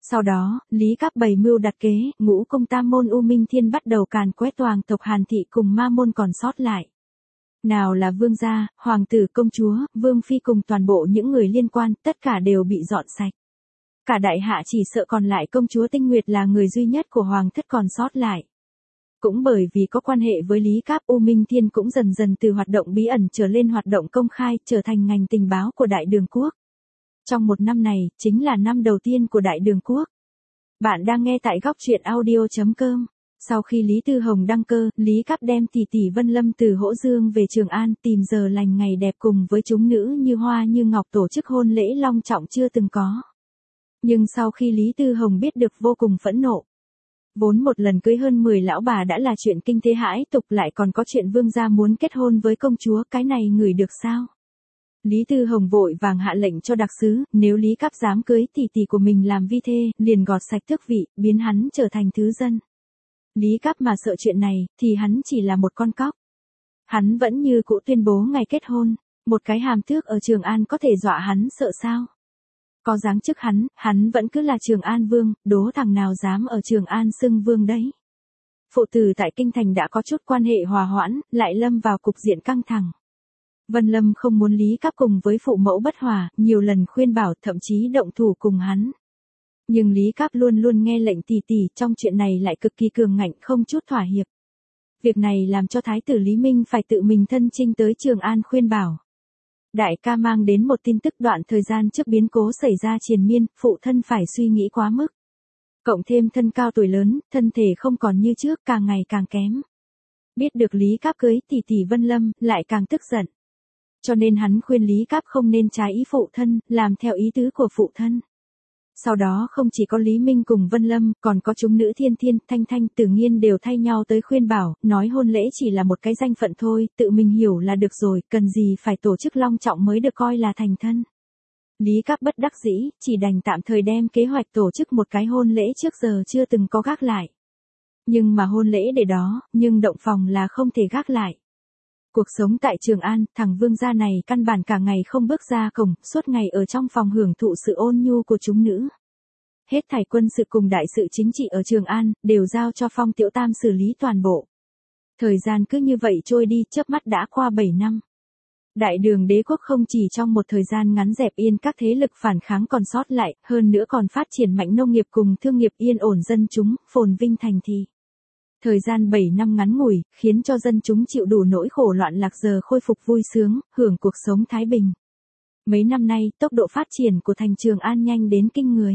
Sau đó, Lý Cáp bày mưu đặt kế, ngũ công tam môn U Minh Thiên bắt đầu càn quét toàn tộc Hàn Thị cùng ma môn còn sót lại. Nào là vương gia, hoàng tử công chúa, vương phi cùng toàn bộ những người liên quan, tất cả đều bị dọn sạch. Cả đại hạ chỉ sợ còn lại công chúa Tinh Nguyệt là người duy nhất của hoàng thất còn sót lại. Cũng bởi vì có quan hệ với Lý Cáp, U Minh Thiên cũng dần dần từ hoạt động bí ẩn trở lên hoạt động công khai, trở thành ngành tình báo của Đại Đường Quốc. Trong một năm này, chính là năm đầu tiên của Đại Đường Quốc. Bạn đang nghe tại góc truyện audio chấm com. Sau khi Lý Tư Hồng đăng cơ, Lý Cáp đem tỷ tỷ Vân Lâm từ Hỗ Dương về Trường An tìm giờ lành ngày đẹp cùng với chúng nữ như hoa như ngọc tổ chức hôn lễ long trọng chưa từng có. Nhưng sau khi Lý Tư Hồng biết được vô cùng phẫn nộ. Vốn một lần cưới hơn mười lão bà đã là chuyện kinh thế hãi tục, lại còn có chuyện vương gia muốn kết hôn với công chúa, cái này ngửi được sao? Lý Tư Hồng vội vàng hạ lệnh cho đặc sứ, nếu Lý Cáp dám cưới tỷ tỷ của mình làm vi thê, liền gọt sạch tước vị, biến hắn trở thành thứ dân. Lý Cáp mà sợ chuyện này, thì hắn chỉ là một con cóc. Hắn vẫn như cũ tuyên bố ngày kết hôn, một cái hàm tước ở Trường An có thể dọa hắn sợ sao? Có giáng chức hắn, hắn vẫn cứ là Trường An vương, đố thằng nào dám ở Trường An xưng vương đấy. Phụ tử tại Kinh Thành đã có chút quan hệ hòa hoãn, lại lâm vào cục diện căng thẳng. Vân Lâm không muốn Lý Cáp cùng với phụ mẫu bất hòa, nhiều lần khuyên bảo, thậm chí động thủ cùng hắn. Nhưng Lý Cáp luôn luôn nghe lệnh tỷ tỷ, trong chuyện này lại cực kỳ cường ngạnh, không chút thỏa hiệp. Việc này làm cho Thái tử Lý Minh phải tự mình thân chinh tới Trường An khuyên bảo. Đại ca mang đến một tin tức đoạn thời gian trước biến cố xảy ra triền miên, phụ thân phải suy nghĩ quá mức. Cộng thêm thân cao tuổi lớn, thân thể không còn như trước, càng ngày càng kém. Biết được Lý Cáp cưới tỷ tỷ Vân Lâm, lại càng tức giận. Cho nên hắn khuyên Lý Cáp không nên trái ý phụ thân, làm theo ý tứ của phụ thân. Sau đó không chỉ có Lý Minh cùng Vân Lâm, còn có chúng nữ Thiên Thiên, Thanh Thanh, Tử Nghiên đều thay nhau tới khuyên bảo, nói hôn lễ chỉ là một cái danh phận thôi, tự mình hiểu là được rồi, cần gì phải tổ chức long trọng mới được coi là thành thân. Lý Cáp bất đắc dĩ, chỉ đành tạm thời đem kế hoạch tổ chức một cái hôn lễ trước giờ chưa từng có gác lại. Nhưng mà hôn lễ để đó, nhưng động phòng là không thể gác lại. Cuộc sống tại Trường An, thằng vương gia này căn bản cả ngày không bước ra cổng, suốt ngày ở trong phòng hưởng thụ sự ôn nhu của chúng nữ. Hết thảy quân sự cùng đại sự chính trị ở Trường An, đều giao cho Phong Tiểu Tam xử lý toàn bộ. Thời gian cứ như vậy trôi đi, chớp mắt đã qua bảy năm. Đại Đường đế quốc không chỉ trong một thời gian ngắn dẹp yên các thế lực phản kháng còn sót lại, hơn nữa còn phát triển mạnh nông nghiệp cùng thương nghiệp, yên ổn dân chúng, phồn vinh thành thị. Thời gian bảy năm ngắn ngủi, khiến cho dân chúng chịu đủ nỗi khổ loạn lạc giờ khôi phục vui sướng, hưởng cuộc sống thái bình. Mấy năm nay, tốc độ phát triển của thành Trường An nhanh đến kinh người.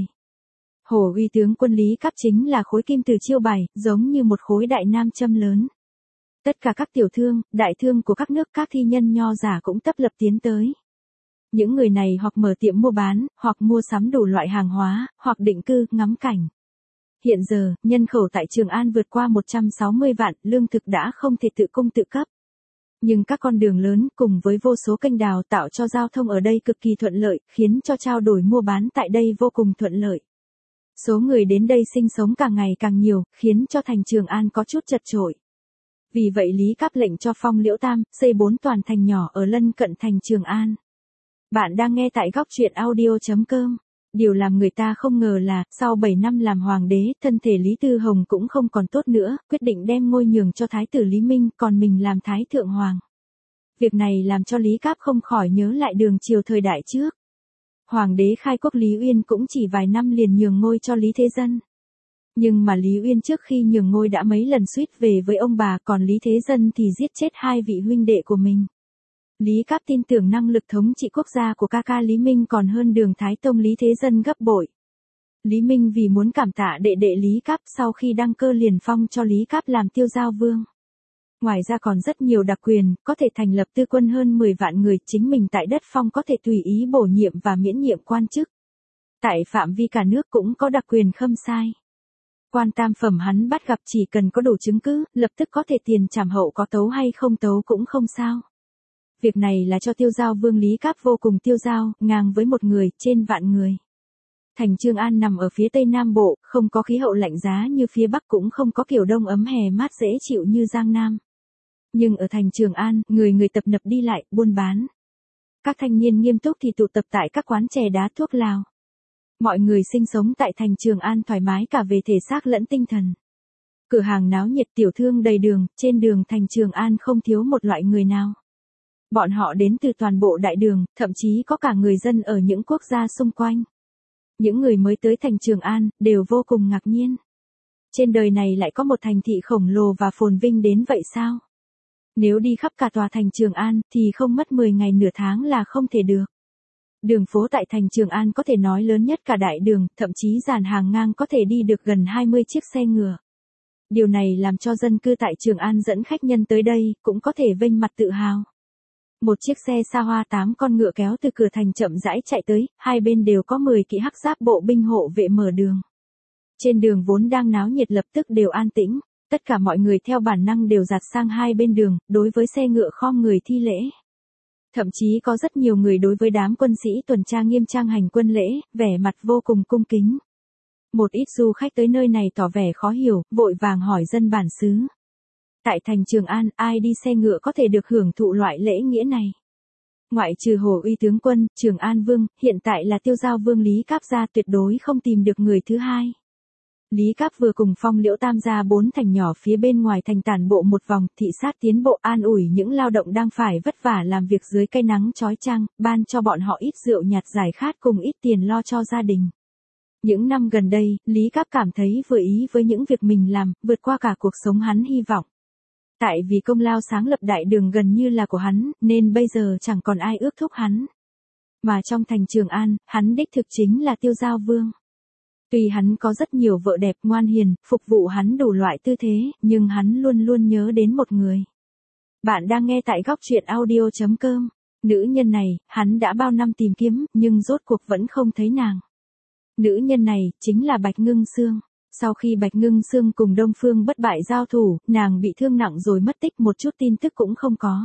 Hổ uy tướng quân Lý Cáp chính là khối kim từ chiêu bài, giống như một khối đại nam châm lớn. Tất cả các tiểu thương, đại thương của các nước, các thi nhân nho giả cũng tấp lập tiến tới. Những người này hoặc mở tiệm mua bán, hoặc mua sắm đủ loại hàng hóa, hoặc định cư, ngắm cảnh. Hiện giờ, nhân khẩu tại Trường An vượt qua một trăm sáu mươi vạn, lương thực đã không thể tự cung tự cấp. Nhưng các con đường lớn cùng với vô số kênh đào tạo cho giao thông ở đây cực kỳ thuận lợi, khiến cho trao đổi mua bán tại đây vô cùng thuận lợi. Số người đến đây sinh sống càng ngày càng nhiều, khiến cho thành Trường An có chút chật chội. Vì vậy Lý Cáp lệnh cho Phong Liễu Tam, xây bốn toàn thành nhỏ ở lân cận thành Trường An. Bạn đang nghe tại góc truyện audio chấm com. Điều làm người ta không ngờ là, sau bảy năm làm hoàng đế, thân thể Lý Tư Hồng cũng không còn tốt nữa, quyết định đem ngôi nhường cho Thái tử Lý Minh, còn mình làm Thái Thượng Hoàng. Việc này làm cho Lý Cáp không khỏi nhớ lại đường triều thời đại trước. Hoàng đế khai quốc Lý Uyên cũng chỉ vài năm liền nhường ngôi cho Lý Thế Dân. Nhưng mà Lý Uyên trước khi nhường ngôi đã mấy lần suýt về với ông bà, còn Lý Thế Dân thì giết chết hai vị huynh đệ của mình. Lý Cáp tin tưởng năng lực thống trị quốc gia của ca ca Lý Minh còn hơn Đường Thái Tông Lý Thế Dân gấp bội. Lý Minh vì muốn cảm tạ đệ đệ Lý Cáp, sau khi đăng cơ liền phong cho Lý Cáp làm Tiêu Giao Vương. Ngoài ra còn rất nhiều đặc quyền, có thể thành lập tư quân hơn mười vạn người, chính mình tại đất phong có thể tùy ý bổ nhiệm và miễn nhiệm quan chức. Tại phạm vi cả nước cũng có đặc quyền khâm sai. Quan tam phẩm hắn bắt gặp chỉ cần có đủ chứng cứ, lập tức có thể tiền trảm hậu, có tấu hay không tấu cũng không sao. Việc này là cho Tiêu Giao Vương Lý Cáp vô cùng tiêu dao, ngang với một người, trên vạn người. Thành Trường An nằm ở phía tây nam bộ, không có khí hậu lạnh giá như phía bắc, cũng không có kiểu đông ấm hè mát dễ chịu như Giang Nam. Nhưng ở thành Trường An, người người tập nập đi lại, buôn bán. Các thanh niên nghiêm túc thì tụ tập tại các quán chè đá thuốc lào. Mọi người sinh sống tại thành Trường An thoải mái cả về thể xác lẫn tinh thần. Cửa hàng náo nhiệt, tiểu thương đầy đường, trên đường thành Trường An không thiếu một loại người nào. Bọn họ đến từ toàn bộ đại đường, thậm chí có cả người dân ở những quốc gia xung quanh. Những người mới tới thành Trường An, đều vô cùng ngạc nhiên. Trên đời này lại có một thành thị khổng lồ và phồn vinh đến vậy sao? Nếu đi khắp cả tòa thành Trường An, thì không mất mười ngày nửa tháng là không thể được. Đường phố tại thành Trường An có thể nói lớn nhất cả đại đường, thậm chí dàn hàng ngang có thể đi được gần hai mươi chiếc xe ngựa. Điều này làm cho dân cư tại Trường An dẫn khách nhân tới đây, cũng có thể vênh mặt tự hào. Một chiếc xe xa hoa tám con ngựa kéo từ cửa thành chậm rãi chạy tới, hai bên đều có mười kỵ hắc giáp bộ binh hộ vệ mở đường. Trên đường vốn đang náo nhiệt lập tức đều an tĩnh, tất cả mọi người theo bản năng đều dạt sang hai bên đường, đối với xe ngựa khom người thi lễ. Thậm chí có rất nhiều người đối với đám quân sĩ tuần tra nghiêm trang hành quân lễ, vẻ mặt vô cùng cung kính. Một ít du khách tới nơi này tỏ vẻ khó hiểu, vội vàng hỏi dân bản xứ. Tại thành Trường An, ai đi xe ngựa có thể được hưởng thụ loại lễ nghĩa này? Ngoại trừ Hồ Uy tướng quân, Trường An Vương, hiện tại là Tiêu Giao Vương Lý Cáp gia tuyệt đối không tìm được người thứ hai. Lý Cáp vừa cùng Phong Liễu Tam gia bốn thành nhỏ phía bên ngoài thành tản bộ một vòng, thị sát tiến bộ an ủi những lao động đang phải vất vả làm việc dưới cây nắng chói chang, ban cho bọn họ ít rượu nhạt giải khát cùng ít tiền lo cho gia đình. Những năm gần đây, Lý Cáp cảm thấy vừa ý với những việc mình làm, vượt qua cả cuộc sống hắn hy vọng. Tại vì công lao sáng lập đại đường gần như là của hắn, nên bây giờ chẳng còn ai ước thúc hắn. Mà trong thành Trường An, hắn đích thực chính là Tiêu Giao Vương. Tuy hắn có rất nhiều vợ đẹp ngoan hiền, phục vụ hắn đủ loại tư thế, nhưng hắn luôn luôn nhớ đến một người. Bạn đang nghe tại góc truyện audio chấm com. Nữ nhân này, hắn đã bao năm tìm kiếm, nhưng rốt cuộc vẫn không thấy nàng. Nữ nhân này, chính là Bạch Ngưng Xương. Sau khi Bạch Ngưng Xương cùng Đông Phương Bất Bại giao thủ, nàng bị thương nặng rồi mất tích, một chút tin tức cũng không có.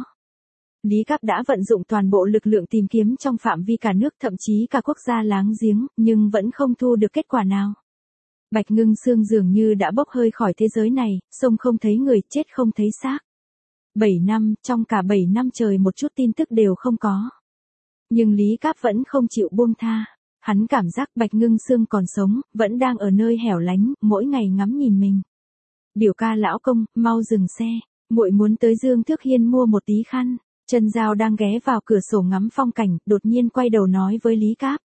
Lý Cáp đã vận dụng toàn bộ lực lượng tìm kiếm trong phạm vi cả nước, thậm chí cả quốc gia láng giếng, nhưng vẫn không thu được kết quả nào. Bạch Ngưng Xương dường như đã bốc hơi khỏi thế giới này, sông không thấy người, chết không thấy xác. Bảy năm, trong cả bảy năm trời một chút tin tức đều không có. Nhưng Lý Cáp vẫn không chịu buông tha. Hắn cảm giác Bạch Ngưng Xương còn sống, vẫn đang ở nơi hẻo lánh, mỗi ngày ngắm nhìn mình. Biểu ca lão công, mau dừng xe, muội muốn tới Dương Thước Hiên mua một tí khăn. Trân Giao đang ghé vào cửa sổ ngắm phong cảnh, đột nhiên quay đầu nói với Lý Cáp.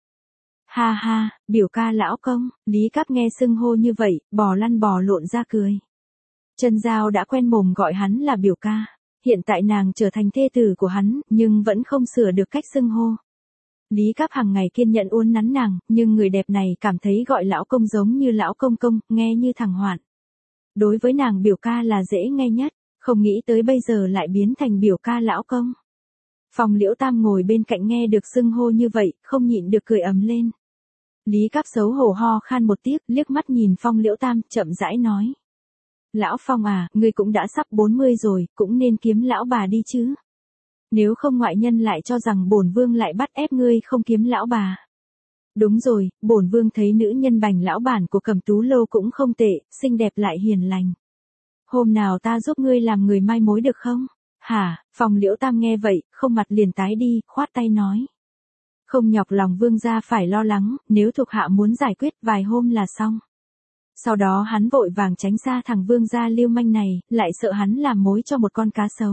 Ha ha, biểu ca lão công, Lý Cáp nghe xưng hô như vậy, bò lăn bò lộn ra cười. Trân Giao đã quen mồm gọi hắn là biểu ca, hiện tại nàng trở thành thê tử của hắn, nhưng vẫn không sửa được cách xưng hô. Lý Cáp hàng ngày kiên nhẫn uốn nắn nàng, nhưng người đẹp này cảm thấy gọi lão công giống như lão công công, nghe như thằng hoạn. Đối với nàng biểu ca là dễ nghe nhất, không nghĩ tới bây giờ lại biến thành biểu ca lão công. Phong Liễu Tam ngồi bên cạnh nghe được xưng hô như vậy, không nhịn được cười ấm lên. Lý Cáp xấu hổ ho khan một tiếc, liếc mắt nhìn Phong Liễu Tam, chậm rãi nói. Lão Phong à, ngươi cũng đã sắp bốn mươi rồi, cũng nên kiếm lão bà đi chứ. Nếu không ngoại nhân lại cho rằng bổn vương lại bắt ép ngươi không kiếm lão bà. Đúng rồi, bổn vương thấy nữ nhân Bành lão bản của Cẩm Tú Lâu cũng không tệ, xinh đẹp lại hiền lành. Hôm nào ta giúp ngươi làm người mai mối được không? Hả? Phong Liễu Tam nghe vậy, không mặt liền tái đi, khoát tay nói. Không nhọc lòng vương gia phải lo lắng, nếu thuộc hạ muốn giải quyết vài hôm là xong. Sau đó hắn vội vàng tránh xa thằng vương gia lưu manh này, lại sợ hắn làm mối cho một con cá sấu.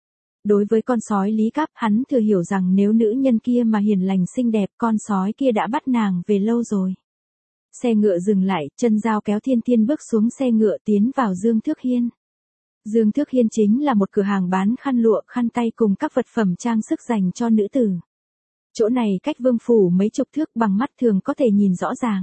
Đối với con sói Lý Cáp, hắn thừa hiểu rằng nếu nữ nhân kia mà hiền lành xinh đẹp, con sói kia đã bắt nàng về lâu rồi. Xe ngựa dừng lại, Trân Giao kéo Thiên Thiên bước xuống xe ngựa tiến vào Dương Thước Hiên. Dương Thước Hiên chính là một cửa hàng bán khăn lụa, khăn tay cùng các vật phẩm trang sức dành cho nữ tử. Chỗ này cách vương phủ mấy chục thước, bằng mắt thường có thể nhìn rõ ràng.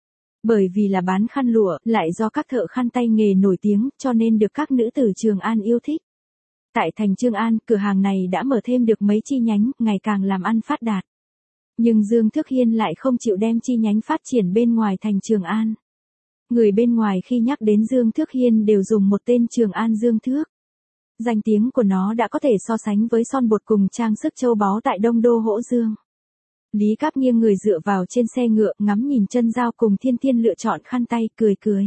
Bởi vì là bán khăn lụa, lại do các thợ khăn tay nghề nổi tiếng, cho nên được các nữ tử Trường An yêu thích. Tại thành Trường An, cửa hàng này đã mở thêm được mấy chi nhánh, ngày càng làm ăn phát đạt. Nhưng Dương Thước Hiên lại không chịu đem chi nhánh phát triển bên ngoài thành Trường An. Người bên ngoài khi nhắc đến Dương Thước Hiên đều dùng một tên Trường An Dương Thước. Danh tiếng của nó đã có thể so sánh với son bột cùng trang sức châu báu tại Đông Đô Hỗ Dương. Lý Cáp nghiêng người dựa vào trên xe ngựa, ngắm nhìn Trân Giao cùng Thiên Thiên lựa chọn khăn tay, cười cười.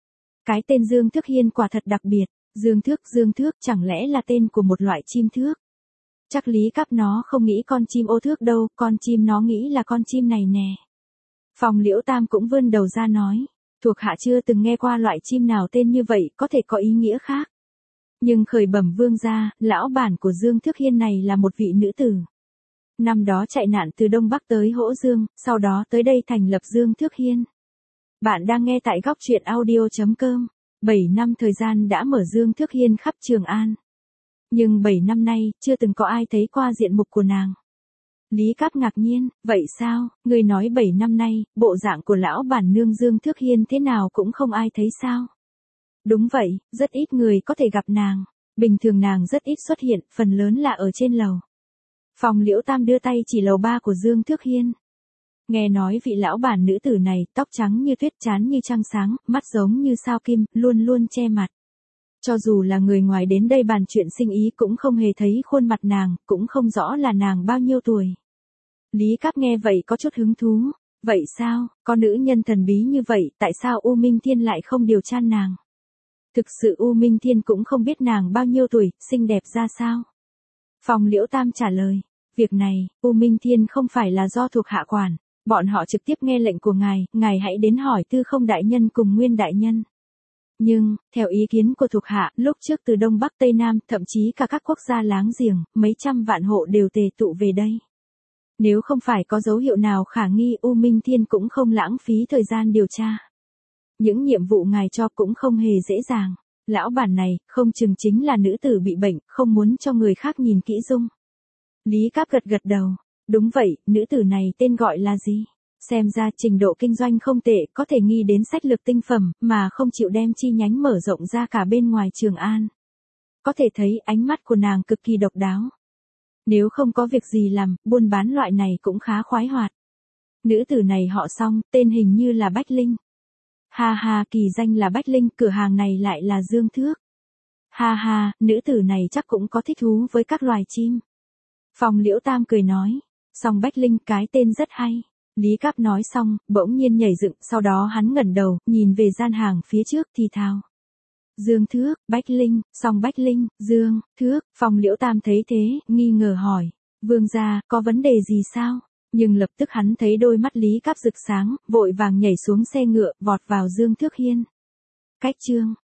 Cái tên Dương Thước Hiên quả thật đặc biệt. Dương Thước, Dương Thước chẳng lẽ là tên của một loại chim thước? Chắc Lý Cáp nó không nghĩ con chim ô thước đâu, con chim nó nghĩ là con chim này nè. Phong Liễu Tam cũng vươn đầu ra nói, thuộc hạ chưa từng nghe qua loại chim nào tên như vậy, có thể có ý nghĩa khác. Nhưng khởi bẩm vương gia, lão bản của Dương Thước Hiên này là một vị nữ tử. Năm đó chạy nạn từ Đông Bắc tới Hỗ Dương, sau đó tới đây thành lập Dương Thước Hiên. Bạn đang nghe tại góc truyện audio chấm com. bảy năm thời gian đã mở Dương Thước Hiên khắp Trường An. Nhưng bảy năm nay, chưa từng có ai thấy qua diện mục của nàng. Lý Cáp ngạc nhiên, vậy sao, người nói bảy năm nay, bộ dạng của lão bản nương Dương Thước Hiên thế nào cũng không ai thấy sao? Đúng vậy, rất ít người có thể gặp nàng. Bình thường nàng rất ít xuất hiện, phần lớn là ở trên lầu. Phong Liễu Tam đưa tay chỉ lầu ba của Dương Thước Hiên. Nghe nói vị lão bản nữ tử này, tóc trắng như tuyết, trán như trăng sáng, mắt giống như sao kim, luôn luôn che mặt. Cho dù là người ngoài đến đây bàn chuyện sinh ý cũng không hề thấy khuôn mặt nàng, cũng không rõ là nàng bao nhiêu tuổi. Lý Cáp nghe vậy có chút hứng thú. Vậy sao, có nữ nhân thần bí như vậy, tại sao U Minh Thiên lại không điều tra nàng? Thực sự U Minh Thiên cũng không biết nàng bao nhiêu tuổi, xinh đẹp ra sao? Phong Liễu Tam trả lời, việc này, U Minh Thiên không phải là do thuộc hạ quản, bọn họ trực tiếp nghe lệnh của ngài, ngài hãy đến hỏi Tư Không đại nhân cùng Nguyên đại nhân. Nhưng, theo ý kiến của thuộc hạ, lúc trước từ Đông Bắc Tây Nam, thậm chí cả các quốc gia láng giềng, mấy trăm vạn hộ đều tề tụ về đây. Nếu không phải có dấu hiệu nào khả nghi, U Minh Thiên cũng không lãng phí thời gian điều tra. Những nhiệm vụ ngài cho cũng không hề dễ dàng. Lão bản này, không chừng chính là nữ tử bị bệnh, không muốn cho người khác nhìn kỹ dung. Lý Cáp gật gật đầu. Đúng vậy, nữ tử này tên gọi là gì? Xem ra trình độ kinh doanh không tệ, có thể nghi đến sách lược tinh phẩm, mà không chịu đem chi nhánh mở rộng ra cả bên ngoài Trường An. Có thể thấy ánh mắt của nàng cực kỳ độc đáo. Nếu không có việc gì làm, buôn bán loại này cũng khá khoái hoạt. Nữ tử này họ Song, tên hình như là Bách Linh. Ha ha, kỳ danh là Bách Linh, cửa hàng này lại là Dương Thước. Ha ha, nữ tử này chắc cũng có thích thú với các loài chim. Phong Liễu Tam cười nói, Song Bách Linh, cái tên rất hay. Lý Cáp nói xong, bỗng nhiên nhảy dựng, sau đó hắn ngẩng đầu, nhìn về gian hàng phía trước thì thào. Dương Thước, Bách Linh, Song Bách Linh, Dương, Thước. Phong Liễu Tam thấy thế, nghi ngờ hỏi, vương gia, có vấn đề gì sao? Nhưng lập tức hắn thấy đôi mắt Lý Cáp rực sáng, vội vàng nhảy xuống xe ngựa, vọt vào Dương Thước Hiên. Cách chương